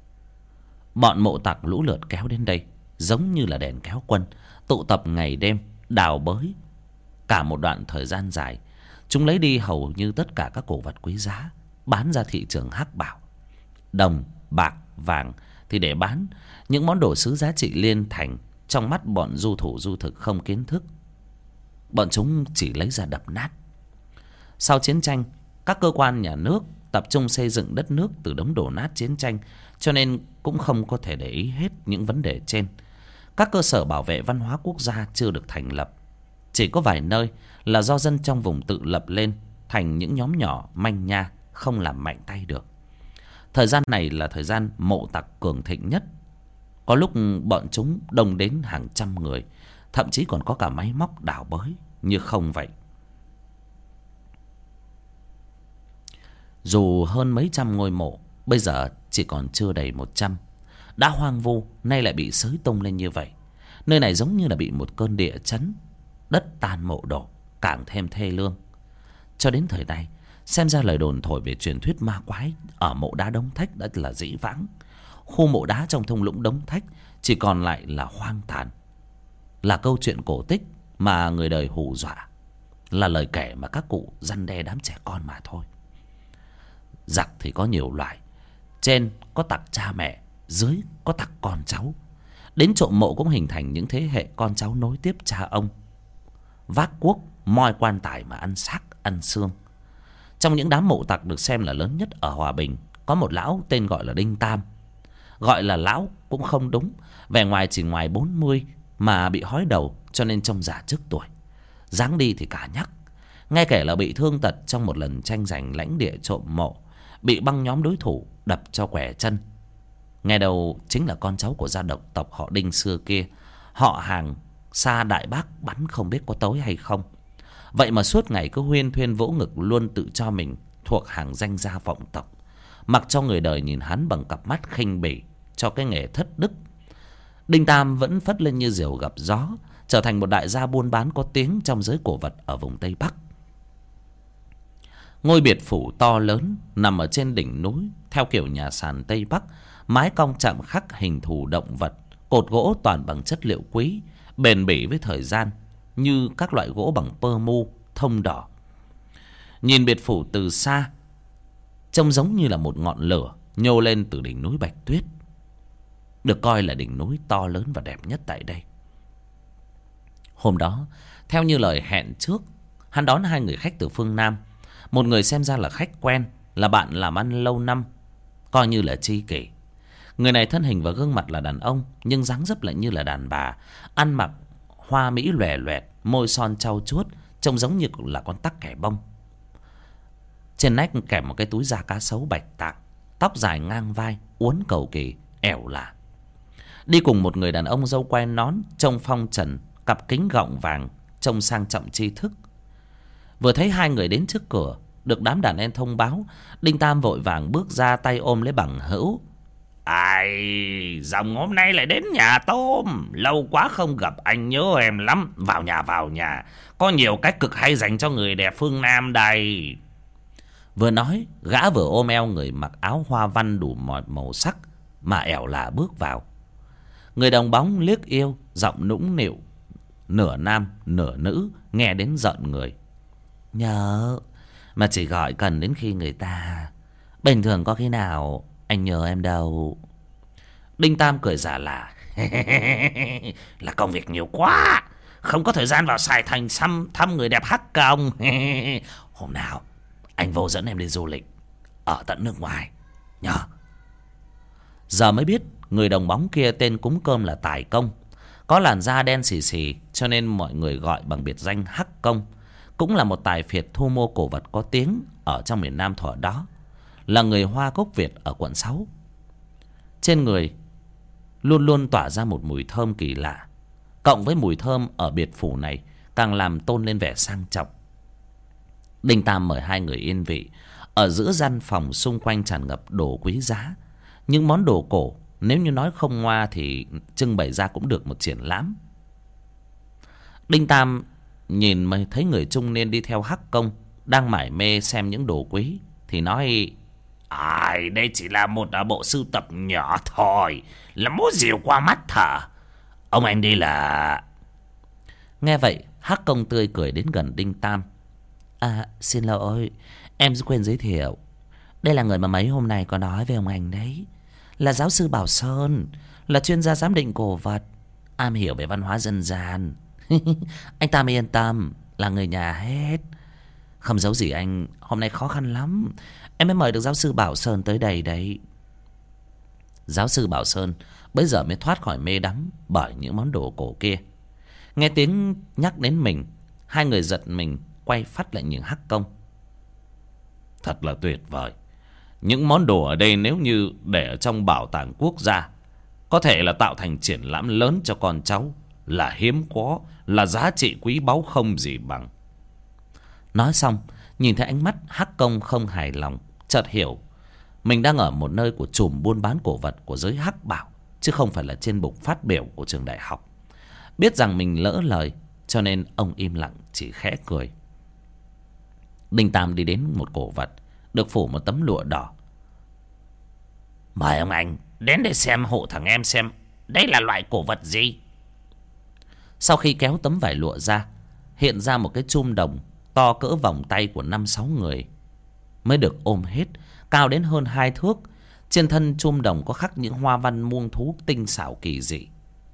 Bọn mộ tặc lũ lượt kéo đến đây giống như là đèn kéo quân, tụ tập ngày đêm đào bới cả một đoạn thời gian dài. Chúng lấy đi hầu như tất cả các cổ vật quý giá, bán ra thị trường hắc bảo. Đồng, bạc, vàng thì để bán. Những món đồ sứ giá trị liên thành trong mắt bọn du thủ du thực không kiến thức, bọn chúng chỉ lấy ra đập nát. Sau chiến tranh, các cơ quan nhà nước tập trung xây dựng đất nước từ đống đổ nát chiến tranh, cho nên cũng không có thể để ý hết những vấn đề trên. Các cơ sở bảo vệ văn hóa quốc gia chưa được thành lập. Chỉ có vài nơi là do dân trong vùng tự lập lên thành những nhóm nhỏ manh nha, không làm mạnh tay được. Thời gian này là thời gian mộ tặc cường thịnh nhất. Có lúc bọn chúng đông đến hàng trăm người, thậm chí còn có cả máy móc đào bới như không vậy. Dù hơn mấy trăm ngôi mộ bây giờ chỉ còn chưa đầy một trăm, đã hoang vu, nay lại bị xới tung lên như vậy. Nơi này giống như là bị một cơn địa chấn, đất tan mộ đổ, càng thêm thê lương. Cho đến thời này, xem ra lời đồn thổi về truyền thuyết ma quái ở mộ đá Đống Thách đã là dĩ vãng. Khu mộ đá trong thung lũng Đống Thách chỉ còn lại là hoang tàn, là câu chuyện cổ tích mà người đời hù dọa, là lời kể mà các cụ răn đe đám trẻ con mà thôi. Giặc thì có nhiều loại, trên có tặc cha mẹ, dưới có tặc con cháu. Đến trộm mộ cũng hình thành những thế hệ con cháu nối tiếp cha ông, vác cuốc moi quan tài mà ăn xác ăn xương. Trong những đám mộ tặc được xem là lớn nhất ở Hòa Bình, có một lão tên gọi là Đinh Tam. Gọi là lão cũng không đúng, vẻ ngoài chỉ ngoài bốn mươi mà bị hói đầu, cho nên trông già trước tuổi. Dáng đi thì cả nhắc. Nghe kể là bị thương tật trong một lần tranh giành lãnh địa trộm mộ, bị băng nhóm đối thủ đập cho quẻ chân. Nghe đầu chính là con cháu của gia độc tộc họ Đinh xưa kia, họ hàng xa Đại Bác bắn không biết có tối hay không. Vậy mà suốt ngày cứ huyên thuyên vỗ ngực, luôn tự cho mình thuộc hàng danh gia vọng tộc, mặc cho người đời nhìn hắn bằng cặp mắt khinh bỉ cho cái nghề thất đức. Đinh Tam vẫn phất lên như diều gặp gió, trở thành một đại gia buôn bán có tiếng trong giới cổ vật ở vùng Tây Bắc. Ngôi biệt phủ to lớn nằm ở trên đỉnh núi theo kiểu nhà sàn Tây Bắc, mái cong chạm khắc hình thù động vật, cột gỗ toàn bằng chất liệu quý, bền bỉ với thời gian, như các loại gỗ bằng pơ mu, thông đỏ. Nhìn biệt phủ từ xa, trông giống như là một ngọn lửa nhô lên từ đỉnh núi Bạch Tuyết, được coi là đỉnh núi to lớn và đẹp nhất tại đây. Hôm đó, theo như lời hẹn trước, hắn đón hai người khách từ phương Nam. Một người xem ra là khách quen, là bạn làm ăn lâu năm, coi như là tri kỷ. Người này thân hình và gương mặt là đàn ông, nhưng dáng dấp lại như là đàn bà, ăn mặc hoa mỹ lòe loẹt, môi son trau chuốt, trông giống như là con tắc kẻ bông. Trên nách kèm một cái túi da cá sấu bạch tạng, tóc dài ngang vai, uốn cầu kỳ, ẻo lả. Đi cùng một người đàn ông râu quai nón, trông phong trần, cặp kính gọng vàng, trông sang trọng tri thức. Vừa thấy hai người đến trước cửa, được đám đàn em thông báo, Đinh Tam vội vàng bước ra, tay ôm lấy bằng hữu. Ai, dòng hôm nay lại đến nhà tôm. Lâu quá không gặp, anh nhớ em lắm. Vào nhà, vào nhà. Có nhiều cách cực hay dành cho người đẹp phương Nam đây. Vừa nói, gã vừa ôm eo người mặc áo hoa văn đủ mọi màu sắc mà ẻo lả bước vào. Người đồng bóng liếc yêu, giọng nũng nịu, nửa nam nửa nữ, nghe đến giận người. Nhớ mà chỉ gọi cần đến khi người ta, bình thường có khi nào anh nhớ em đâu. Đinh Tam cười giả lả. Là công việc nhiều quá, không có thời gian vào Sài Thành thăm, thăm người đẹp Hắc Công. Hôm nào anh vô dẫn em đi du lịch ở tận nước ngoài nhớ. Giờ mới biết người đồng bóng kia tên cúng cơm là Tài Công, có làn da đen xì xì cho nên mọi người gọi bằng biệt danh Hắc Công. Cũng là một tài phiệt thu mua cổ vật có tiếng ở trong miền Nam thuở đó, là người Hoa gốc Việt ở quận sáu. Trên người luôn luôn tỏa ra một mùi thơm kỳ lạ, cộng với mùi thơm ở biệt phủ này càng làm tôn lên vẻ sang trọng. Đinh Tam mời hai người yên vị. Ở giữa gian phòng xung quanh tràn ngập đồ quý giá, những món đồ cổ nếu như nói không ngoa thì trưng bày ra cũng được một triển lãm. Đinh Tam nhìn mới thấy người trung niên đi theo Hắc Công đang mải mê xem những đồ quý thì nói: Ai, đây chỉ là một bộ sưu tập nhỏ thôi, là múa rìu qua mắt thở. Ông anh đi là... Nghe vậy Hắc Công tươi cười đến gần Đinh Tam. À, xin lỗi, em quên giới thiệu. Đây là người mà mấy hôm nay có nói với ông anh đấy, là giáo sư Bảo Sơn, là chuyên gia giám định cổ vật, am hiểu về văn hóa dân gian. Anh Tam yên tâm, là người nhà hết. Không giấu gì anh, hôm nay khó khăn lắm em mới mời được giáo sư Bảo Sơn tới đây đấy. Giáo sư Bảo Sơn bây giờ mới thoát khỏi mê đắm bởi những món đồ cổ kia. Nghe tiếng nhắc đến mình, hai người giật mình quay phát lại nhìn Hắc Công. Thật là tuyệt vời. Những món đồ ở đây nếu như để ở trong bảo tàng quốc gia, có thể là tạo thành triển lãm lớn cho con cháu, là hiếm có, là giá trị quý báu không gì bằng. Nói xong, nhìn thấy ánh mắt Hắc Công không hài lòng, chợt hiểu mình đang ở một nơi của chùm buôn bán cổ vật của giới Hắc Bảo, chứ không phải là trên bục phát biểu của trường đại học. Biết rằng mình lỡ lời, cho nên ông im lặng chỉ khẽ cười. Đinh Tam đi đến một cổ vật được phủ một tấm lụa đỏ. Mời ông anh đến để xem hộ thằng em xem đây là loại cổ vật gì. Sau khi kéo tấm vải lụa ra, hiện ra một cái chum đồng to cỡ vòng tay của năm sáu người mới được ôm hết, cao đến hơn hai thước. Trên thân chum đồng có khắc những hoa văn muông thú tinh xảo kỳ dị.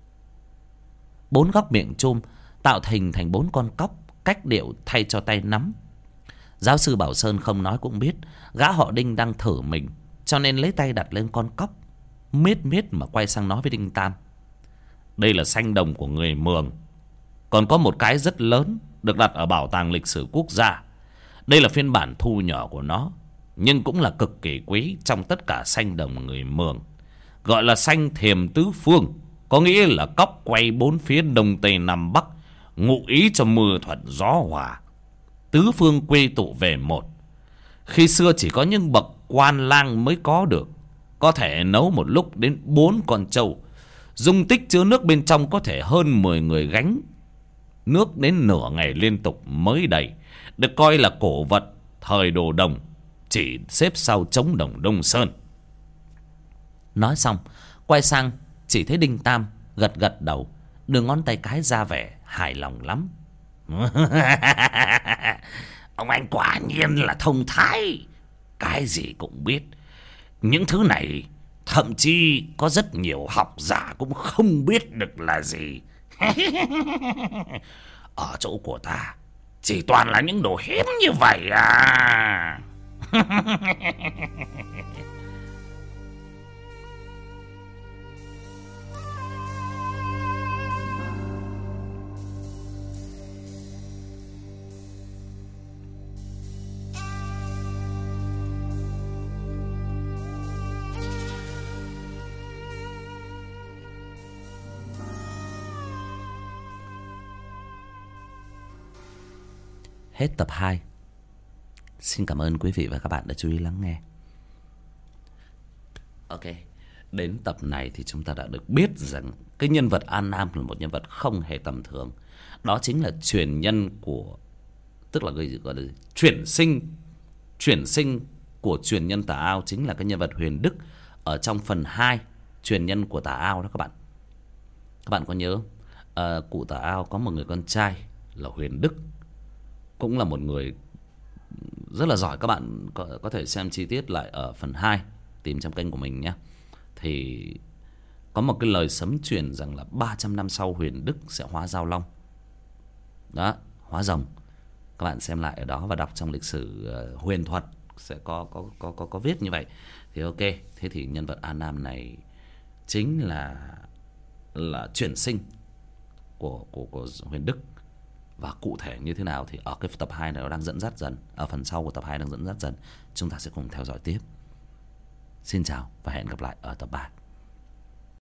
Bốn góc miệng chum tạo hình thành bốn con cóc cách điệu thay cho tay nắm. Giáo sư Bảo Sơn không nói cũng biết gã họ Đinh đang thử mình, cho nên lấy tay đặt lên con cóc, miết miết mà quay sang nói với Đinh Tam: Đây là sanh đồng của người Mường. Còn có một cái rất lớn được đặt ở bảo tàng lịch sử quốc gia. Đây là phiên bản thu nhỏ của nó, nhưng cũng là cực kỳ quý trong tất cả sanh đồng người Mường. Gọi là sanh thiềm tứ phương, có nghĩa là cóc quay bốn phía đông tây nam bắc, ngụ ý cho mưa thuận gió hòa, tứ phương quy tụ về một. Khi xưa chỉ có những bậc quan lang mới có được, có thể nấu một lúc đến bốn con trâu. Dung tích chứa nước bên trong có thể hơn mười người gánh nước đến nửa ngày liên tục mới đầy. Được coi là cổ vật thời đồ đồng, chỉ xếp sau trống đồng Đông Sơn. Nói xong quay sang chỉ thấy Đinh Tam gật gật đầu, đưa ngón tay cái ra vẻ hài lòng lắm. Ông anh quả nhiên là thông thái, cái gì cũng biết. Những thứ này thậm chí có rất nhiều học giả cũng không biết được là gì. Ở chỗ của ta chỉ toàn là những đồ hiếm như vậy à. Hết tập hai. Xin cảm ơn quý vị và các bạn đã chú ý lắng nghe. Ok, đến tập này thì chúng ta đã được biết rằng cái nhân vật An Nam là một nhân vật không hề tầm thường. Đó chính là truyền nhân của, tức là người gọi là chuyển sinh, chuyển sinh của truyền nhân Tà Ao, chính là cái nhân vật Huyền Đức ở trong phần hai truyền nhân của Tà Ao đó các bạn. Các bạn có nhớ à, cụ Tà Ao có một người con trai là Huyền Đức, cũng là một người rất là giỏi. Các bạn có, có thể xem chi tiết lại ở phần hai, tìm trong kênh của mình nhé. Thì có một cái lời sấm truyền rằng là ba trăm năm sau Huyền Đức sẽ hóa Giao Long. Đó, hóa rồng. Các bạn xem lại ở đó và đọc trong lịch sử uh, huyền thuật sẽ có, có, có, có, có viết như vậy. Thì ok, thế thì nhân vật An Nam này chính là là chuyển sinh của, của, của Huyền Đức. Và cụ thể như thế nào thì ở cái tập hai này nó đang dẫn dắt dần. Ở phần sau của tập hai đang dẫn dắt dần. Chúng ta sẽ cùng theo dõi tiếp. Xin chào và hẹn gặp lại ở tập ba.